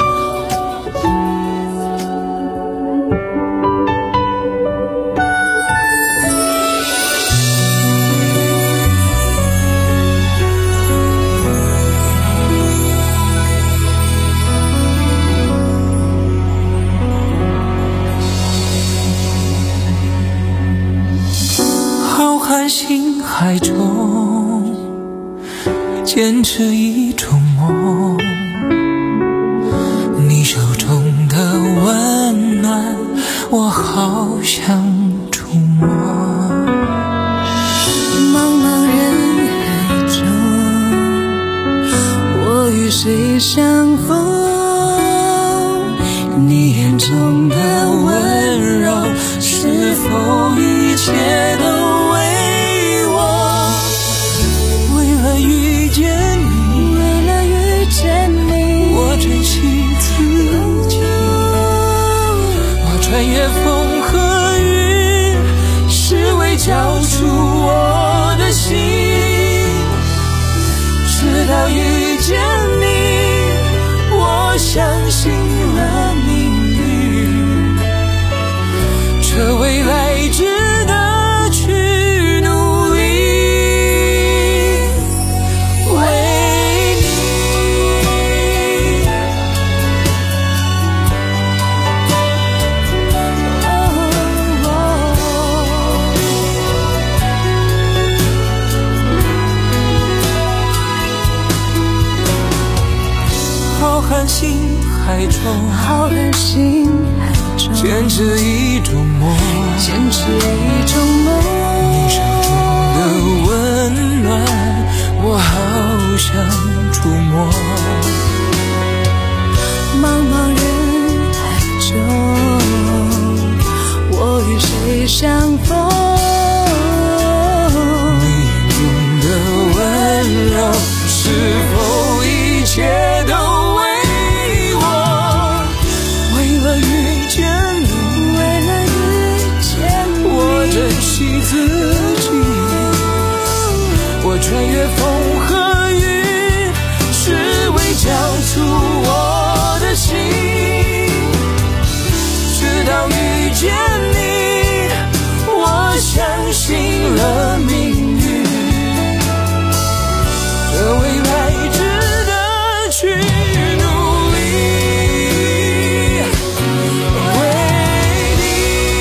星海中坚持一种梦，你手中的温暖我好想触摸。 茫茫人海中，我与谁相逢？你眼中的温柔，是否一切都穿越风和雨， 到遇见你，我相信了命运，这未来值得去努力，为你。浩瀚星海中， 浩瀚星海中， 坚持一种梦， 坚持一种梦。 你手中的温暖，我好想触摸。 茫茫人海中，我与谁相逢？ 你眼中的温柔，是否一切都为我？为了遇见你， 为了遇见你， 我珍惜自己，我穿越风和雨，是为交出我的心。直到遇见你，我相信了命运，这未来值得去努力，为你。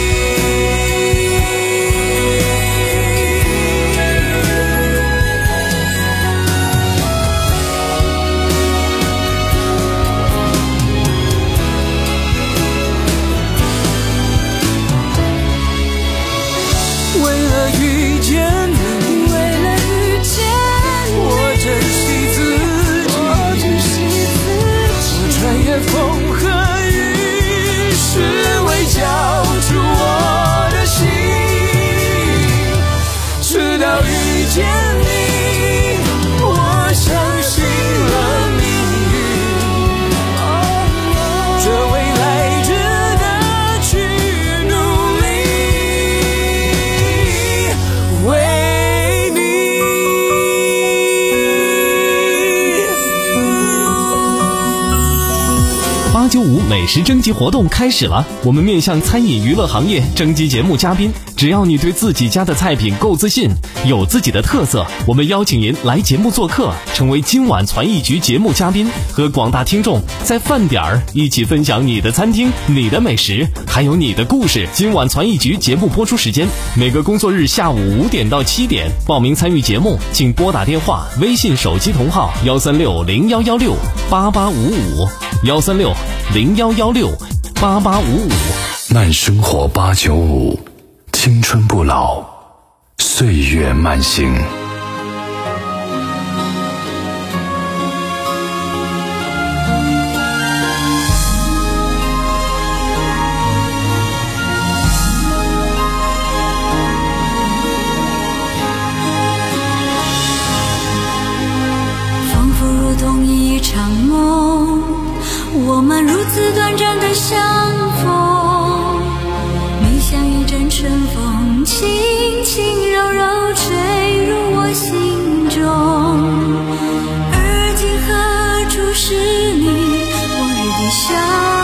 为了遇见你， 为了遇见你， 我珍惜自己， 我珍惜自己， 我穿越风和雨，是为交出我的心。直到遇见你，我相信了命运，这未来值得去努力，为你。 八九五美食征集活动开始了，我们面向餐饮娱乐行业征集节目嘉宾，只要你对自己家的菜品够自信，有自己的特色，我们邀请您来节目做客，成为今晚传艺局节目嘉宾，和广大听众在饭点儿一起分享你的餐厅、你的美食，还有你的故事。今晚传艺局节目播出时间每个工作日下午五点到七点，报名参与节目请拨打电话、微信手机同号幺三六零幺幺六八八五五幺三六零幺幺六八八五五。 慢生活八九五，青春不老，岁月慢行。 仿佛如同一场梦，我们如此短暂的相逢，你像一阵春风，轻轻柔柔吹入我心中。而今何处是你往日的笑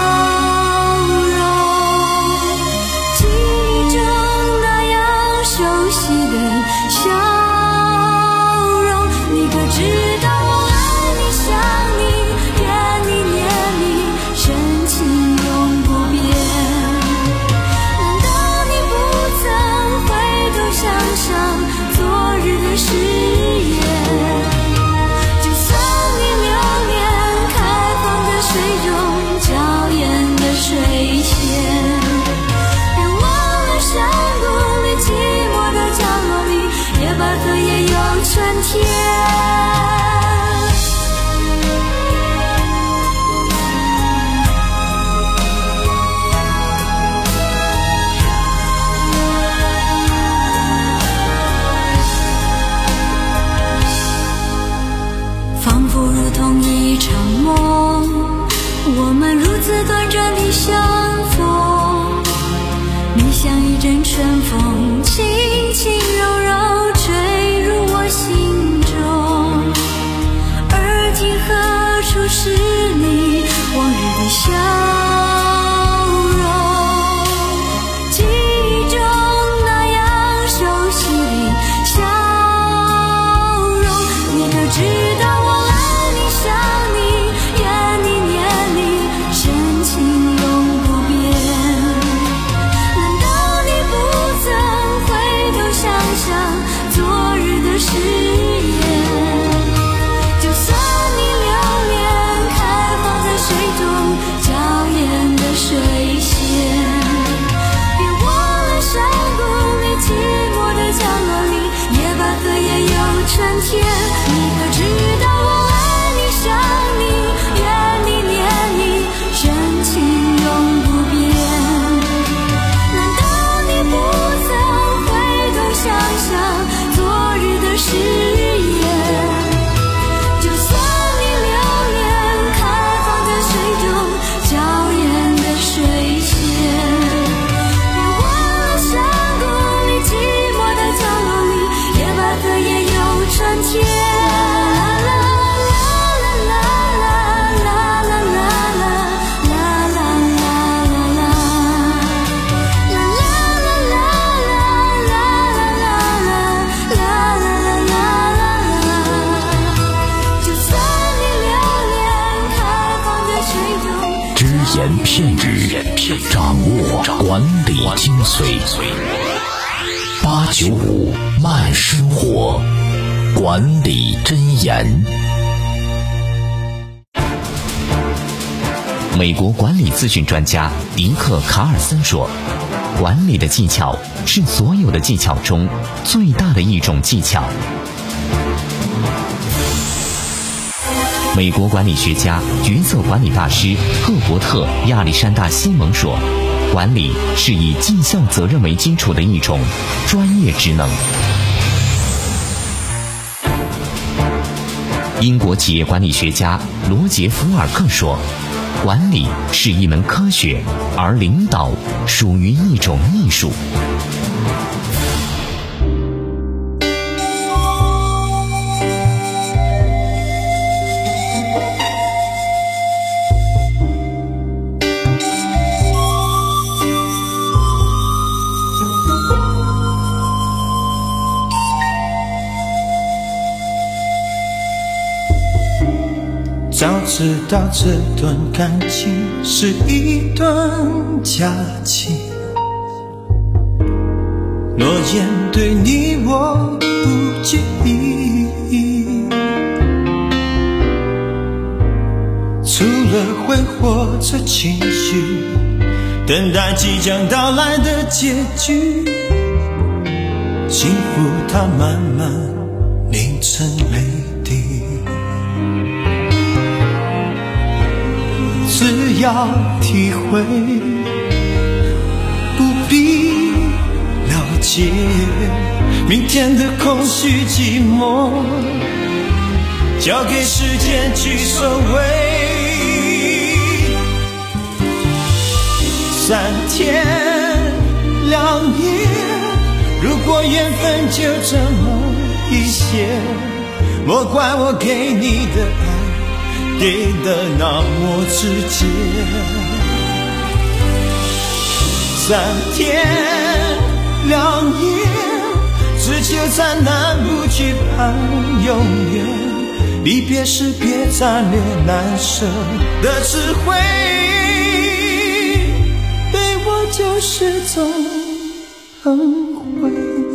容？记忆中那样熟悉的笑容，你可知道我爱你想你怨你念你，深情永不变。难道你不曾回头想想昨日的誓言？就算你流年开放的水中，娇艳的水仙，别忘了山谷里寂寞的角落里，野百合也有春天。仿佛如同一场梦，我们如此短暂的相逢，你像一阵春风，轻轻柔柔吹入我心中。而处是你往日的笑容，记忆中那样熟悉的笑容，你可知道我爱你想你怨你念你深情永不变，难道你不曾回头想想昨日的誓言，就算你留恋开放在水中娇艳的水仙，别忘了山谷里寂寞的角落里也把荷叶有春天，你可知道我爱你想你怨你念你深情永不变，难道你不曾回头想想昨日的誓言，就算你留恋开放在水中娇艳的水仙，别忘了山谷里寂寞的角落里也把荷叶有春天。 只言片语，掌握管理精髓。八九五慢生活，管理箴言。 美国管理咨询专家迪克·卡尔森说，管理的技巧是所有的技巧中最大的一种技巧。美国管理学家、角色管理大师赫伯特·亚历山大·西蒙说，管理是以绩效责任为基础的一种专业职能。英国企业管理学家罗杰·福尔克说，管理是一门科学，而领导属于一种艺术。 早知道这段感情是一段假期，诺言对你我不介意，除了挥霍着情绪，等待即将到来的结局，幸福它慢慢凝成泪滴，只要体会，不必了解，明天的空虚寂寞，交给时间去收尾。三天两夜，如果缘分就这么一些，莫怪我给你的爱给的那么直接。三天两夜，只求在南部去盼永远，离别时别暂留难舍的智慧，对我就是种恩惠。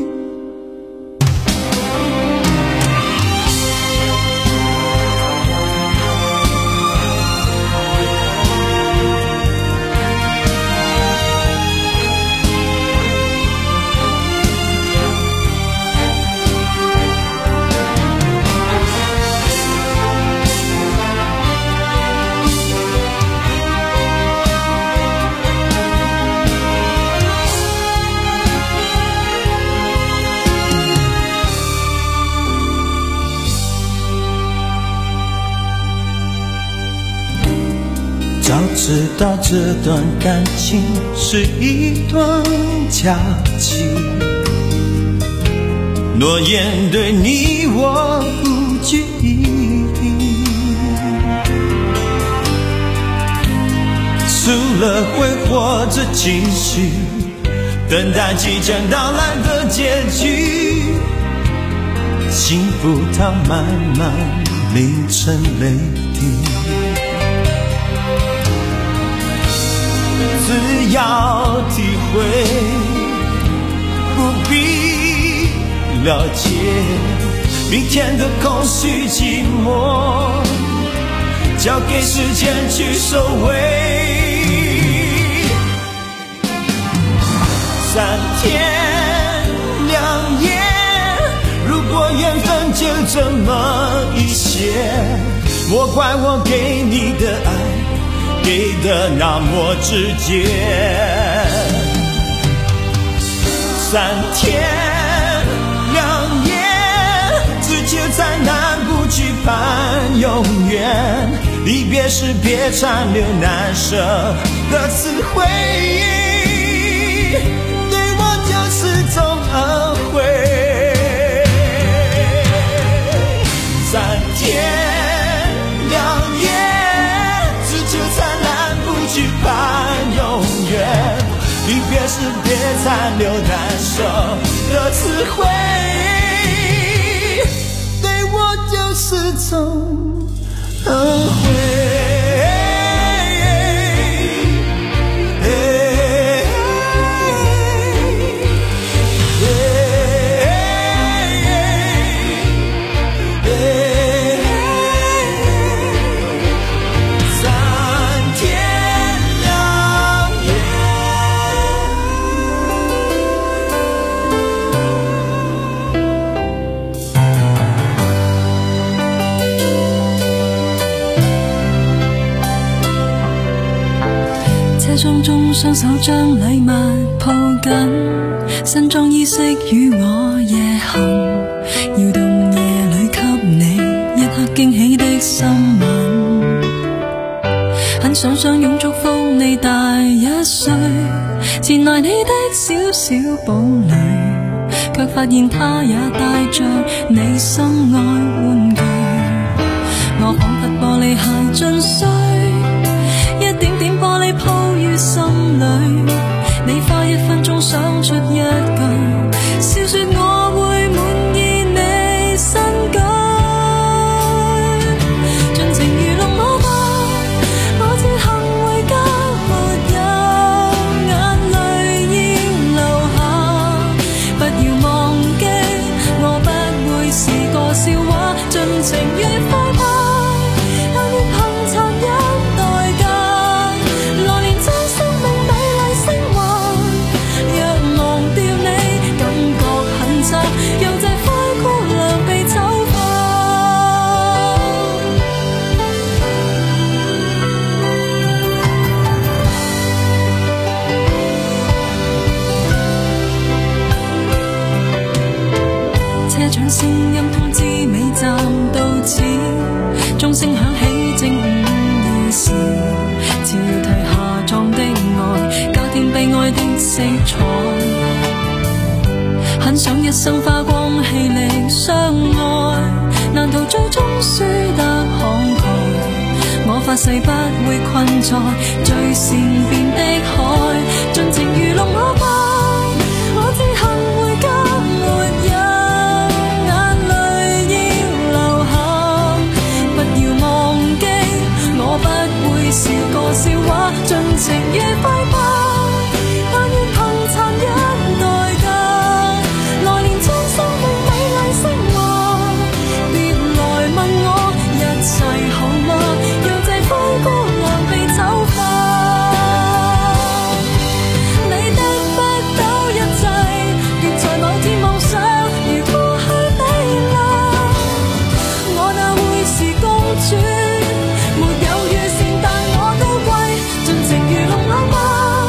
早知道这段感情是一段假期，诺言对你我不介意， 了会活着继续等待即将到来的结局，幸福它慢慢凝成泪滴，只要体会不必了解明天的空虚寂寞，交给时间去收尾。三天两夜，如果缘分就这么一些，莫怪我给你的爱给的那么直接。三天两夜，只求在南部去盼永远，离别时别残留难舍的词汇，对我就是种恩惠。三天两夜，只求在南部去盼永远，离别时别残留难舍的词汇，对我就是种恩惠。 裝中雙手將禮物抱緊，新裝衣飾與我夜行，搖動夜裏給你一刻驚喜的心吻，很想相擁祝福你大一歲，前來你的小小堡壘，卻發現他也帶着你心愛玩具，我彷彿玻璃鞋進水，一點點玻璃鋪於心裏，你花一分鐘想出一句，笑說我會滿意你新居，盡情愚弄我吧，我只肯回家，沒有眼淚要流下，不要忘記我不會是個笑話，盡情愉快吧，但願憑殘忍代價來年將生命美麗升華，若忘掉你感覺很差，讓這灰姑娘被醜化。車長聲音通知尾站到此，鐘聲響起正午二時，潮堤下葬的愛加添悲哀的色彩，很想一生花光氣力相愛，難逃最終輸得慷慨，我發誓不會困在最善變的海，盡情愚弄我吧，我只肯回家，沒有眼淚要流下，不要忘記我不會是個笑話，盡情愉快吧，但願憑殘忍代價來年將生命美麗升華，別來問我一切好嗎，讓這灰姑娘被醜化，你得不到一切，別在某天妄想如過去比啦，我哪會是公主，沒有預先但我高貴，盡情愚弄我吧，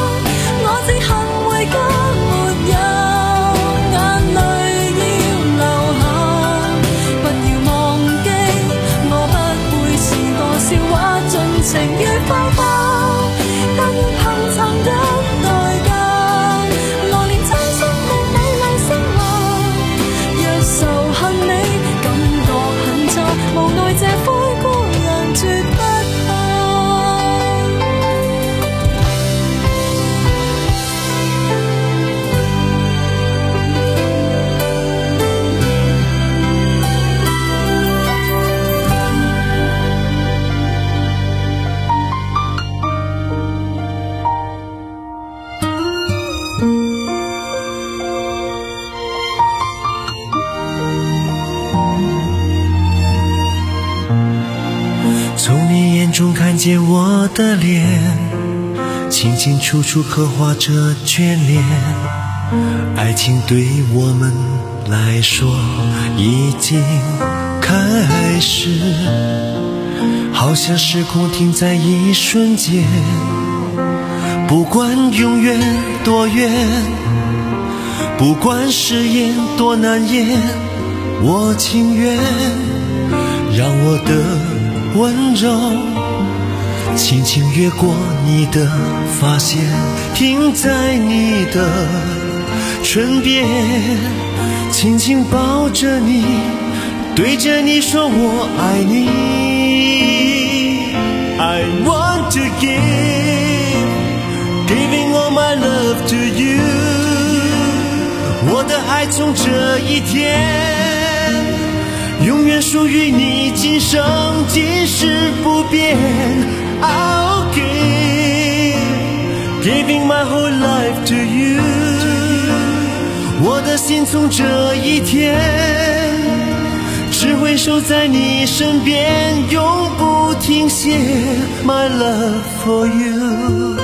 从你眼中看见我的脸，清清楚楚刻画着眷恋。爱情对我们来说已经开始，好像时空停在一瞬间。不管永远多远，不管誓言多难言，我情愿让我的温柔轻轻越过你的发线，停在你的唇边，轻轻抱着你，对着你说我爱你。 I want to give Giving all my love to you， 我的爱从这一天永远属于你，今生今世不变。 I'll give Giving my whole life to you， 我的心从这一天只会守在你身边，永不停歇。 My love for you。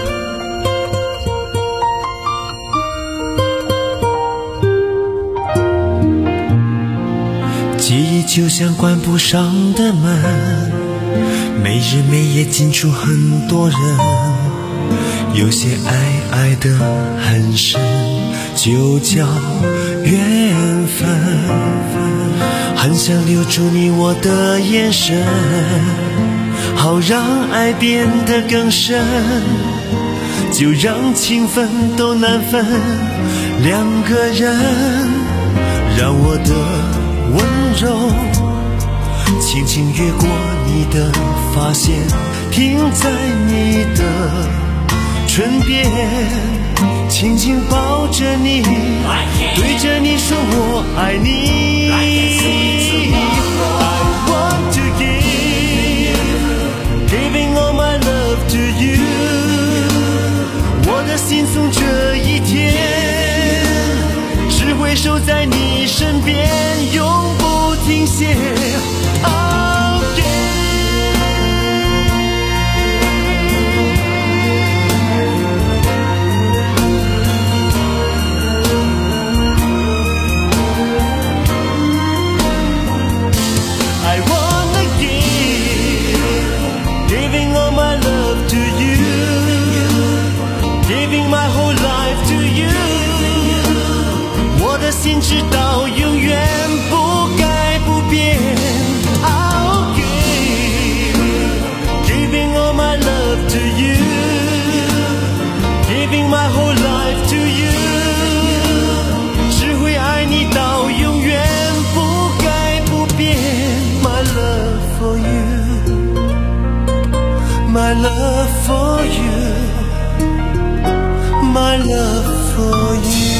记忆就像关不上的门，每日每夜进出很多人，有些爱爱得很深，就叫缘分。很想留住你我的眼神，好让爱变得更深，就让情分都难分。两个人，让我的温柔轻轻越过你的发线，停在你的唇边，轻轻抱着你，对着你说我爱你。I want to give Giving all my love to you， 我的心从这一天只会守在你身边，永不停歇。I'll give I wanna give Giving all my love to you， Giving my whole life to you， 我的心直到永远不改不变。 I'll give Giving all my love to you， Giving my whole life to you， 只会爱你到永远不改不变。 My love for you， My love for you， My love for you。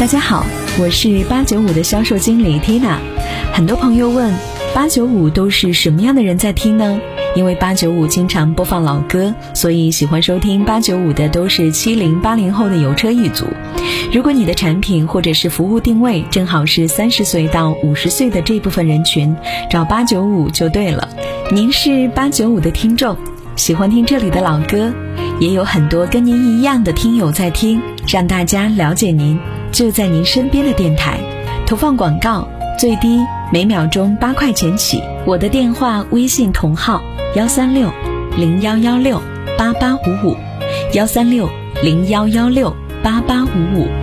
大家好，我是八九五的销售经理 Tina。 很多朋友问八九五都是什么样的人在听呢？因为八九五经常播放老歌，所以喜欢收听八九五的都是七零八零后的油车一族。如果你的产品或者是服务定位正好是三十岁到五十岁的这部分人群，找八九五就对了。您是八九五的听众，喜欢听这里的老歌，也有很多跟您一样的听友在听，让大家了解您，就在您身边的电台。投放广告最低每秒钟八块钱起。我的电话微信同号幺三六零幺幺六八八五五，幺三六零幺幺六八八五五。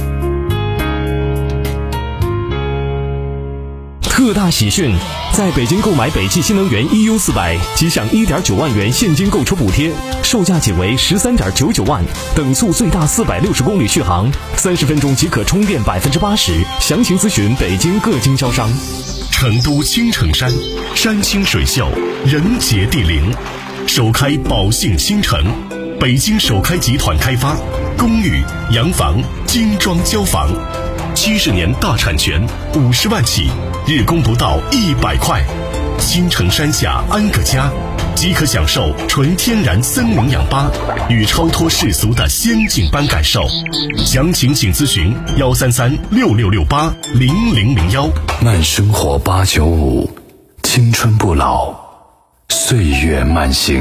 特大喜讯！在北京购买北汽新能源 E U 四百，即享 一点九万元现金购车补贴，售价仅为十三点九九万，等速最大四百六十公里续航，三十分钟即可充电百分之八十。详情咨询北京各经销商。 成都青城山，山清水秀，人杰地灵，首开宝兴新城，北京首开集团开发，公寓、洋房、精装交房，七十年大产权，五十万起，日供不到一百块。青城山下安个家，即可享受纯天然森林氧吧与超脱世俗的仙境般感受。详情请咨询幺三三六六六八零零零幺。 慢生活八九五，青春不老，岁月慢行。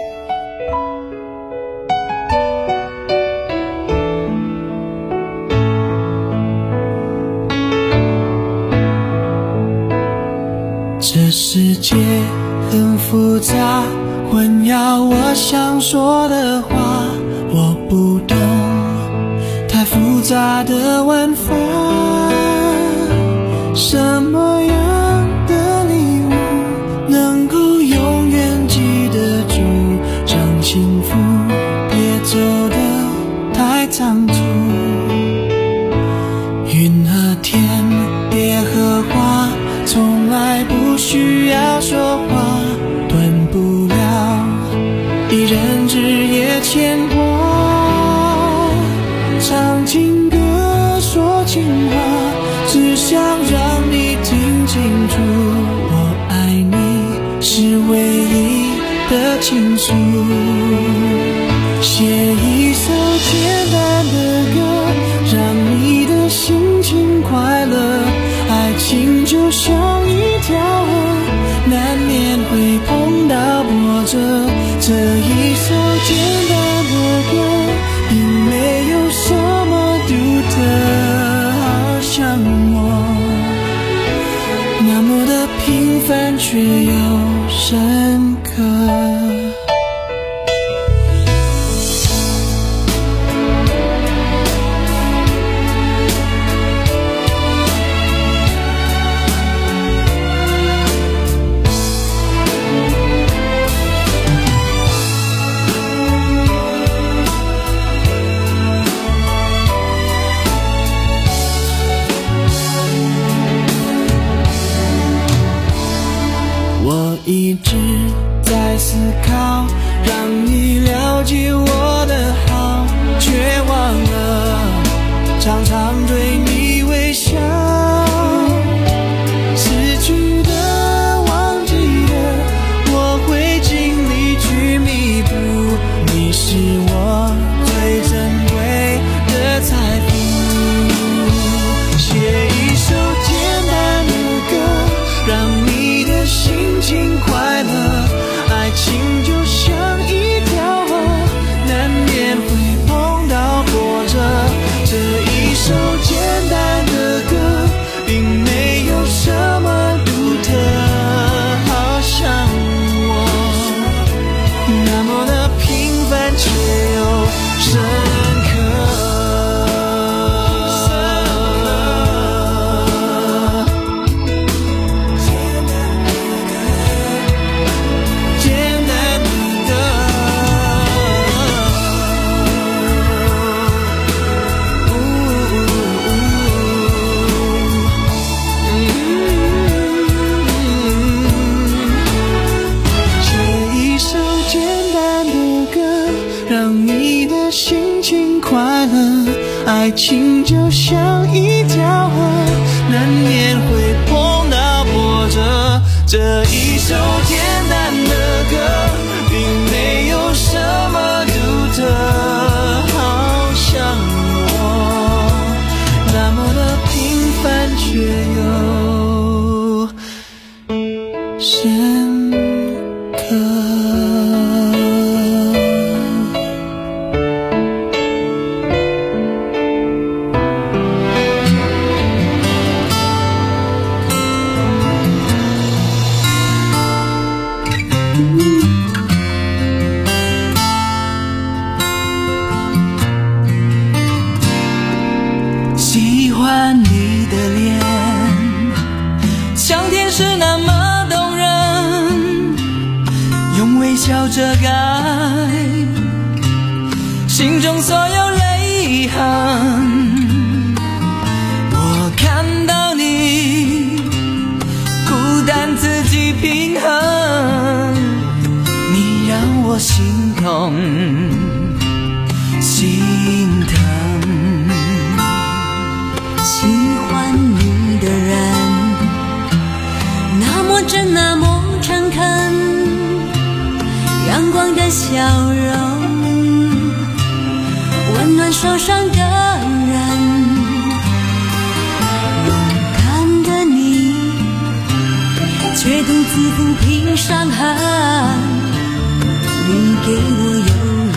这世界很复杂，混淆我想说的话，我不懂太复杂的玩法。什么样的礼物能够永远记得住，让幸福别走得太仓促。云和天，别和花，从来不需要说话，断不了一人日夜牵挂。唱情歌说情话，只想让你听清楚，我爱你是唯一的倾诉。写一首简单的歌，让你的心情快乐。爱情就像一条河，难免会碰到波折。这一首简单的歌，并没有什么独特，好像我那么的平凡却又深刻。一直在思考，让你了解我的好，却忘了常常对你微笑。失去的忘记的，我会尽力去弥补，你是我最珍贵的财富。写一首简单的歌，让你的心情快乐。爱情就像一条河，难免会碰到波折。这一首简单爱情就像一条河，难免会碰到波折。这一首简单的歌，并没有什么独特，好像我那么的平凡，却又深刻。喜欢你的脸，像天使那么动人，用微笑遮盖心中所有泪痕。我看到你孤单自己平衡，你让我心痛心疼。 喜欢你的人那么真那么诚恳，阳光的笑容温暖受伤的人，勇敢的你却独自抚平伤痕，你给我忧郁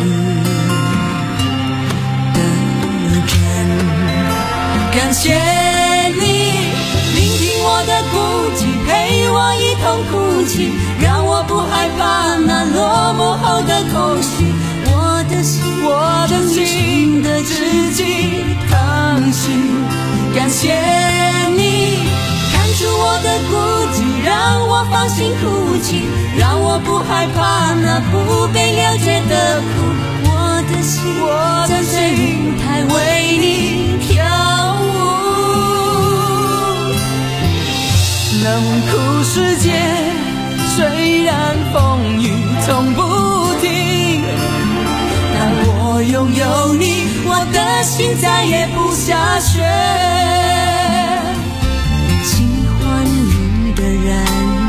的真。感谢你聆听我的孤寂，陪我一同哭泣，让我不害怕那落寞后的空虚。我的心，我的心的知己疼惜。感谢你看出我的孤寂，让我放心哭泣，让我不害怕那不被了解的苦。我的心，我的心舞台为你跳舞。 冷酷世界虽然风雨从不停，但我拥有你，我的心再也不下雪。 喜欢你的人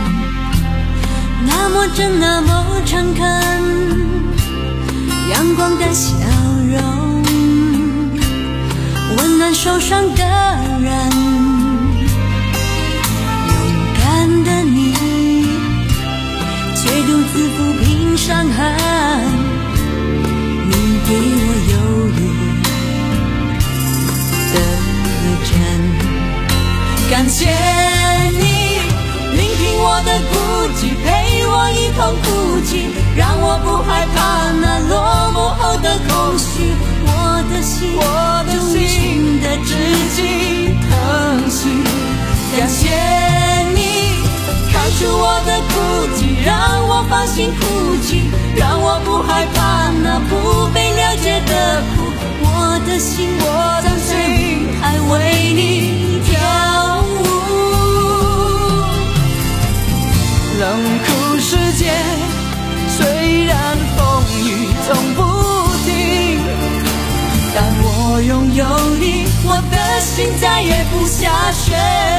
那么真那么诚恳，阳光的笑容温暖受伤的人，却独自抚平伤痕，你给我忧郁的真。 感谢你聆听我的孤寂，陪我一同哭泣，让我不害怕那落寞后的空虚。 我的心， 我的心的知己疼惜。感谢你看出我的孤寂，让我放心哭泣，让我不害怕那不被了解的苦。 我的心， 我的心还为你跳舞。冷酷世界虽然风雨从不停，但我拥有你，我的心再也不下雪。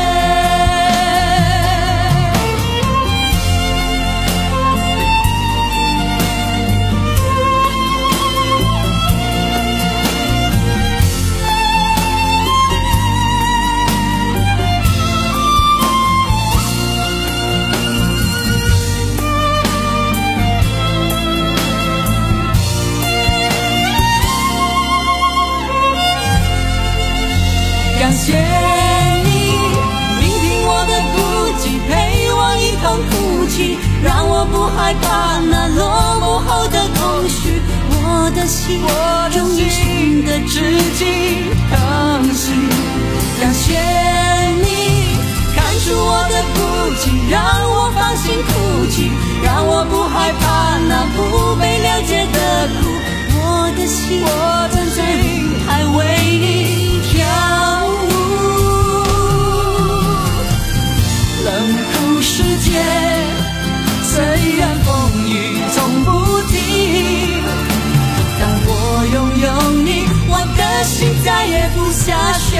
感谢你聆听我的孤寂，陪我一同哭泣，让我不害怕那落寞后的空虚。我的心，我的心的知己疼惜。感谢你看出我的孤寂，让我放心哭泣，让我不害怕那不被了解的苦。我的心，我的心还为你跳舞。冷酷世界虽然风雨从不停，但我拥有你，我的心再也不下雪。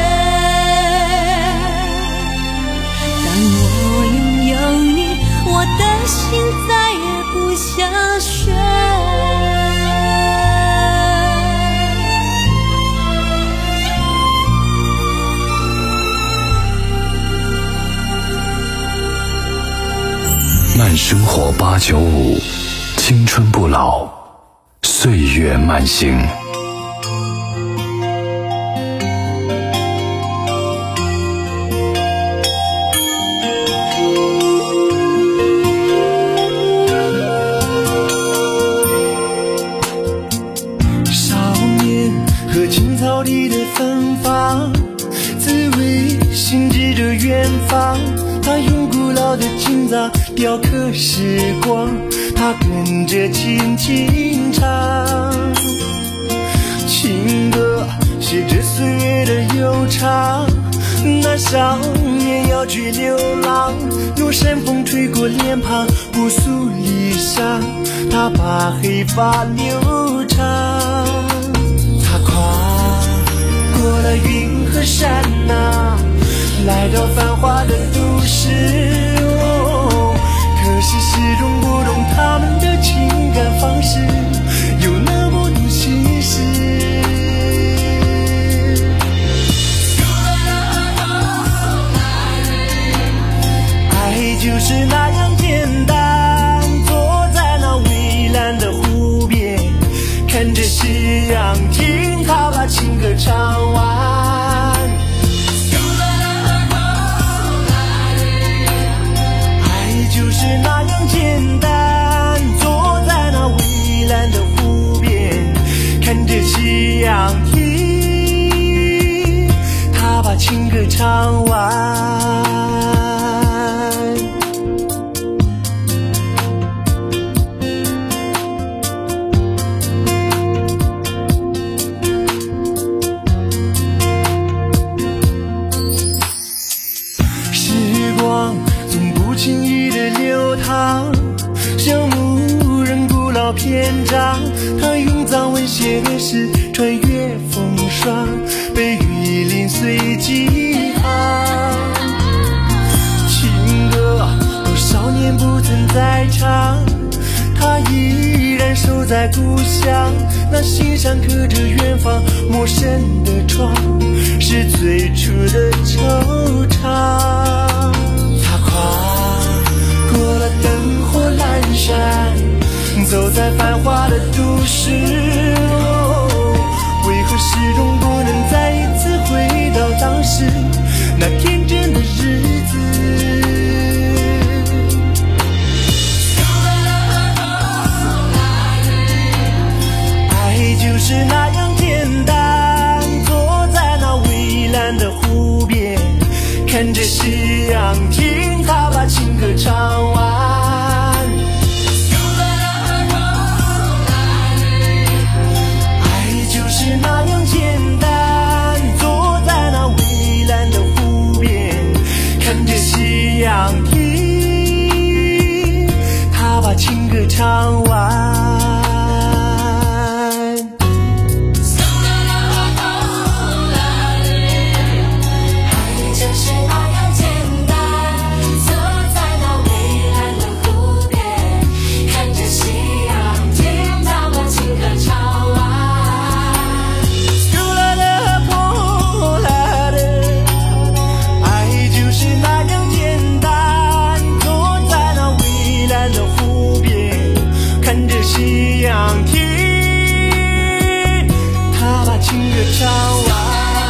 当我拥有你，我的心再也不下雪。 慢生活八九五，青春不老，岁月慢行。 少年和青草地的芬芳，滋味心系着远方。他用古老的琴子雕刻时光，他跟着轻轻唱。情歌写着岁月的悠长，那少年要去流浪，有山风吹过脸庞，朴素离殇，他把黑发留长。他跨过了云和山啊，来到繁华的都市，哦，可是始终不懂他们的情感方式，又能不能心事？爱就是那样简单，坐在那蔚蓝的湖边，看着夕阳，听他把情歌唱完。就是那样简单，坐在那蔚蓝的湖边，看着夕阳，听他把情歌唱完。时光总不轻易的流淌，像牧人古老篇章，他用藏文写的诗，穿越风霜，被雨淋碎几行。情歌多少年不曾再唱，他依然守在故乡，那心上刻着远方，陌生的窗，是最初的惆怅。他跨过了灯火阑珊，走在繁华的都市，哦，为何始终不能再一次回到当时那天真的日子？爱就是那样简单，坐在那蔚蓝的湖边，看着夕阳，听他把情歌唱完。爱就是那样简单，坐在那蔚蓝的湖边，看着夕阳，听他把情歌唱完。夕阳，听他把情歌唱完。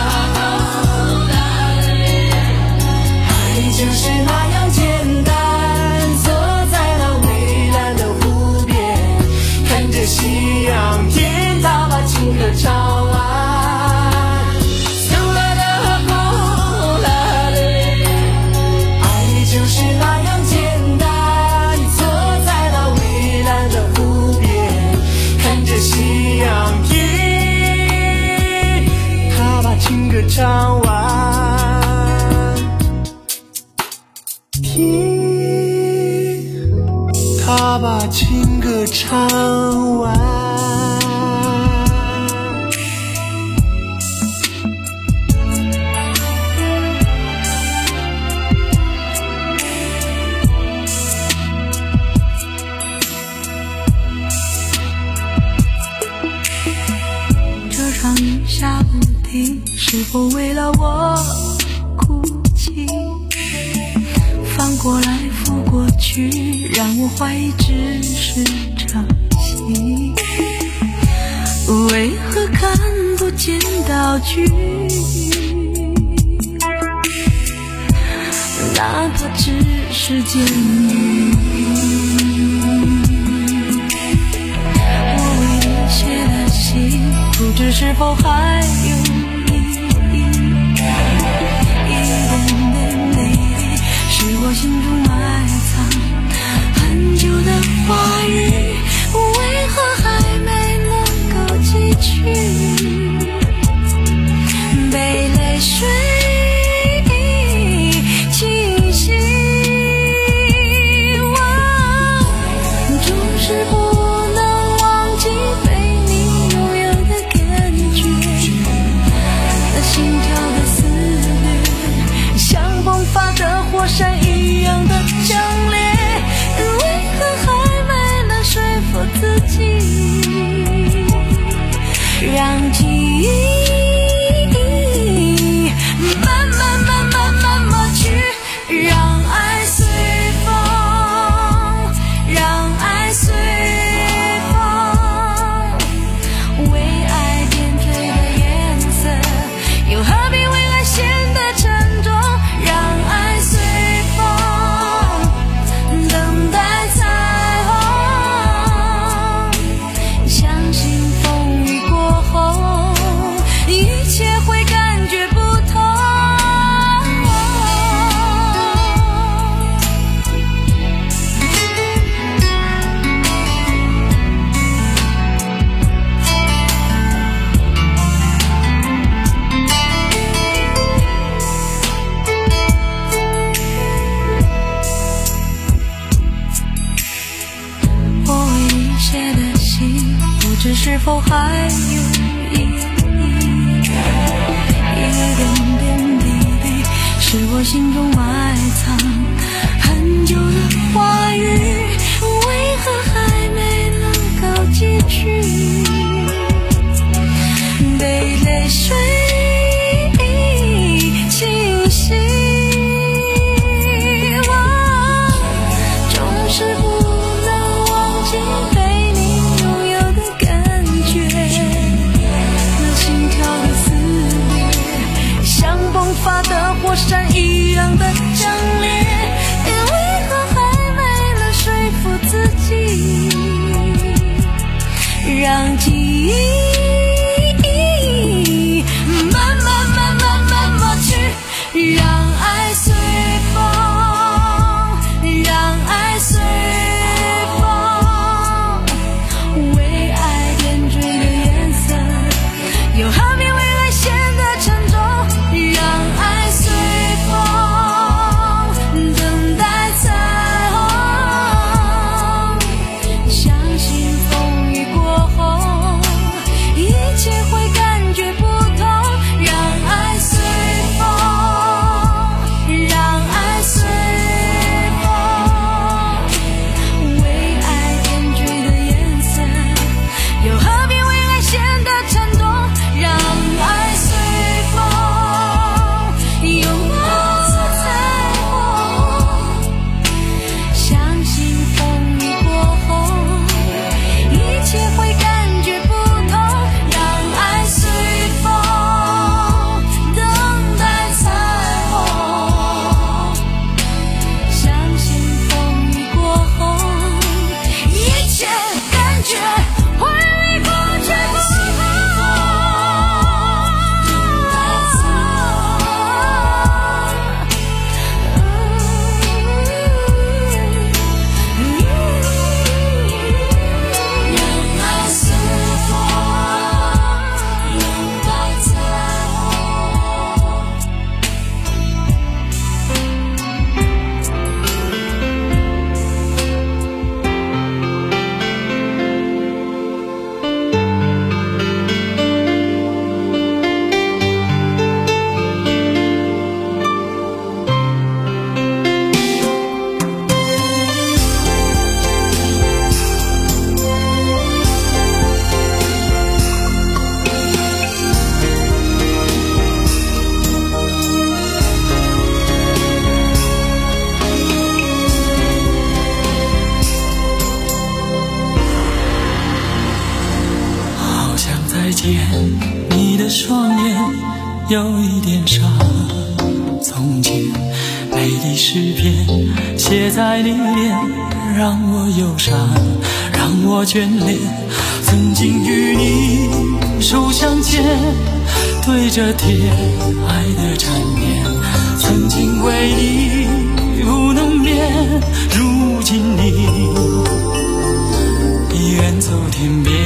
爱就是那样简单，坐在那蔚蓝的湖边，看着夕阳，听他把情歌唱完。爱就是那样简单，坐在那蔚蓝的湖边，看着夕阳，听他把情歌唱完，听他把情歌唱完。 是否为了我哭泣？翻过来覆过去，让我怀疑只是场戏。为何看不见道具？哪怕只是监狱。我为你写的信，不知是否还有意义。一点点泪滴，是我心中埋藏很久的话语，为何还没能够记去？被泪水清洗，我总是不能忘记被你拥有的感觉，那心跳的撕裂，像迸发的火山一样的强烈，为何还没能说服自己，让记忆慢慢慢慢慢慢去，让爱随风，让爱随风，为爱点缀的颜色，又何必为爱显得沉重？让爱随风，等待彩虹，相信风雨过后，一切会感觉不同。我为你写的信，不知是否还有意义。一点点滴滴，是我心中埋藏很久的话语，为何还没能够记去？被泪水清洗，我总是不能忘记被你拥有的感觉，那心跳的撕裂，像迸发的火山一样的强烈，为何还没能说服自己，让记忆慢慢慢慢慢慢去，让爱随风，让爱随风，为爱点缀的颜色，又何必为爱显得沉重？让爱随风，等待彩虹，相信风雨过后，一切会感觉不同。让爱随风，让爱随风，为爱点缀的颜色，又何必为爱显得沉重？让爱随风，拥抱彩虹，相信风雨过后，一切会感觉不同。让爱随风，等待彩虹，相信风雨过后，一切感觉会不觉不同。 双眼有一点伤。从前美丽诗篇写在你脸，让我忧伤，让我眷恋。曾经与你手相牵，对着天爱的缠绵，曾经为你不能眠，如今你已远走天边。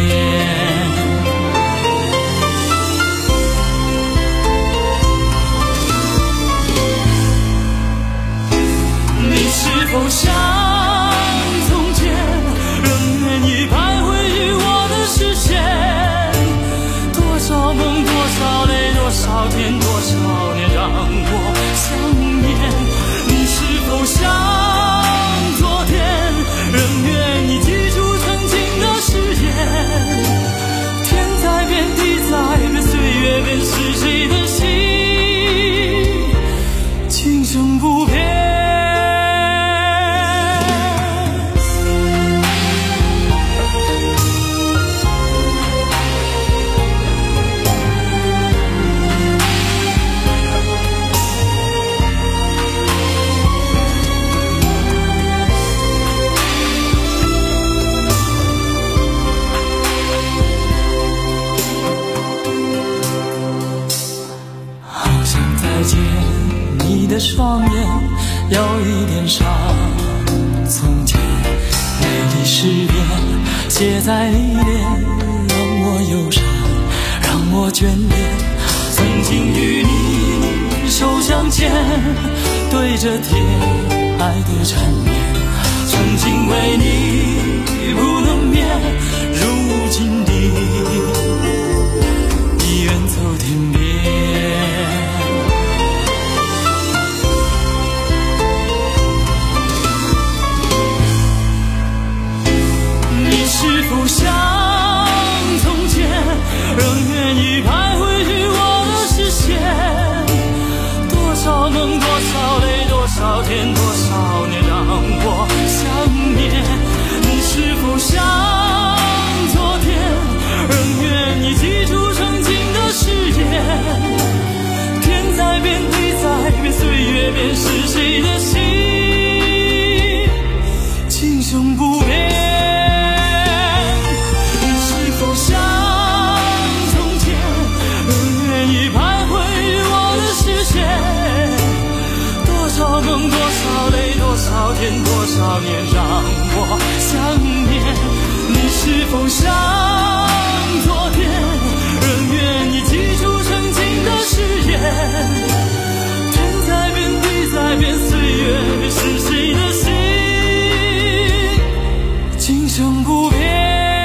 你是否像从前，仍愿意徘徊于我的视线？多少梦，多少泪，多少天，多少年，让我想念。你是否像昨天，仍愿意记住曾经的誓言？天在变，地在变，岁月变，是谁的心今生不变？你的双眼有一点伤，从前美丽诗篇写在你脸，让我忧伤，让我眷恋。曾经与你手相牵，对着天爱的缠绵，曾经为你不能眠，如今你已远走天边。是否像从前，仍愿意徘徊于我的视线？多少梦，多少泪，多少天，多少年，让我想念。你是否像昨天，仍愿意记住曾经的誓言？天在变，地在变，岁月变，是谁的心今生不变？多少梦，多少泪，多少天，多少年，让我想念。你是否像昨天，仍愿意记住曾经的誓言？天在变，地在变，岁月变，是谁的心今生不变？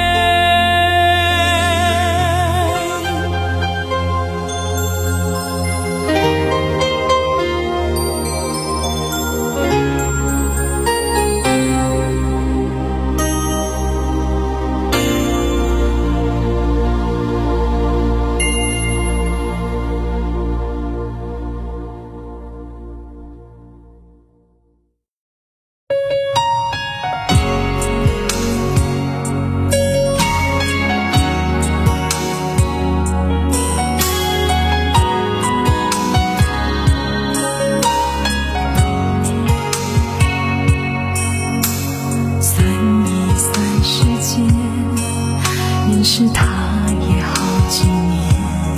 是他也好几年，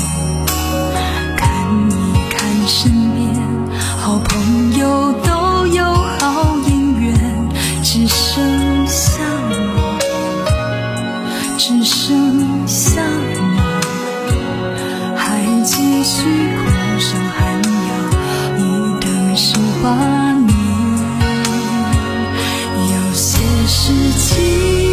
看一看身边好朋友都有好姻缘，只剩下我，只剩下你，还继续苦守寒窑一等十八年。有些事情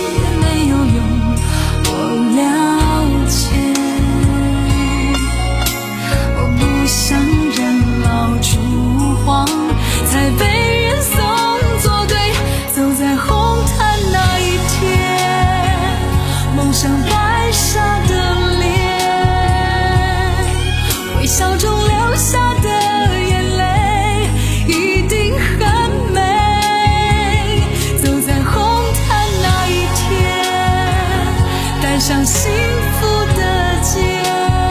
才被人送作对，走在红毯那一天，梦想白纱的脸，微笑中流下的眼泪一定很美。走在红毯那一天，带上幸福的结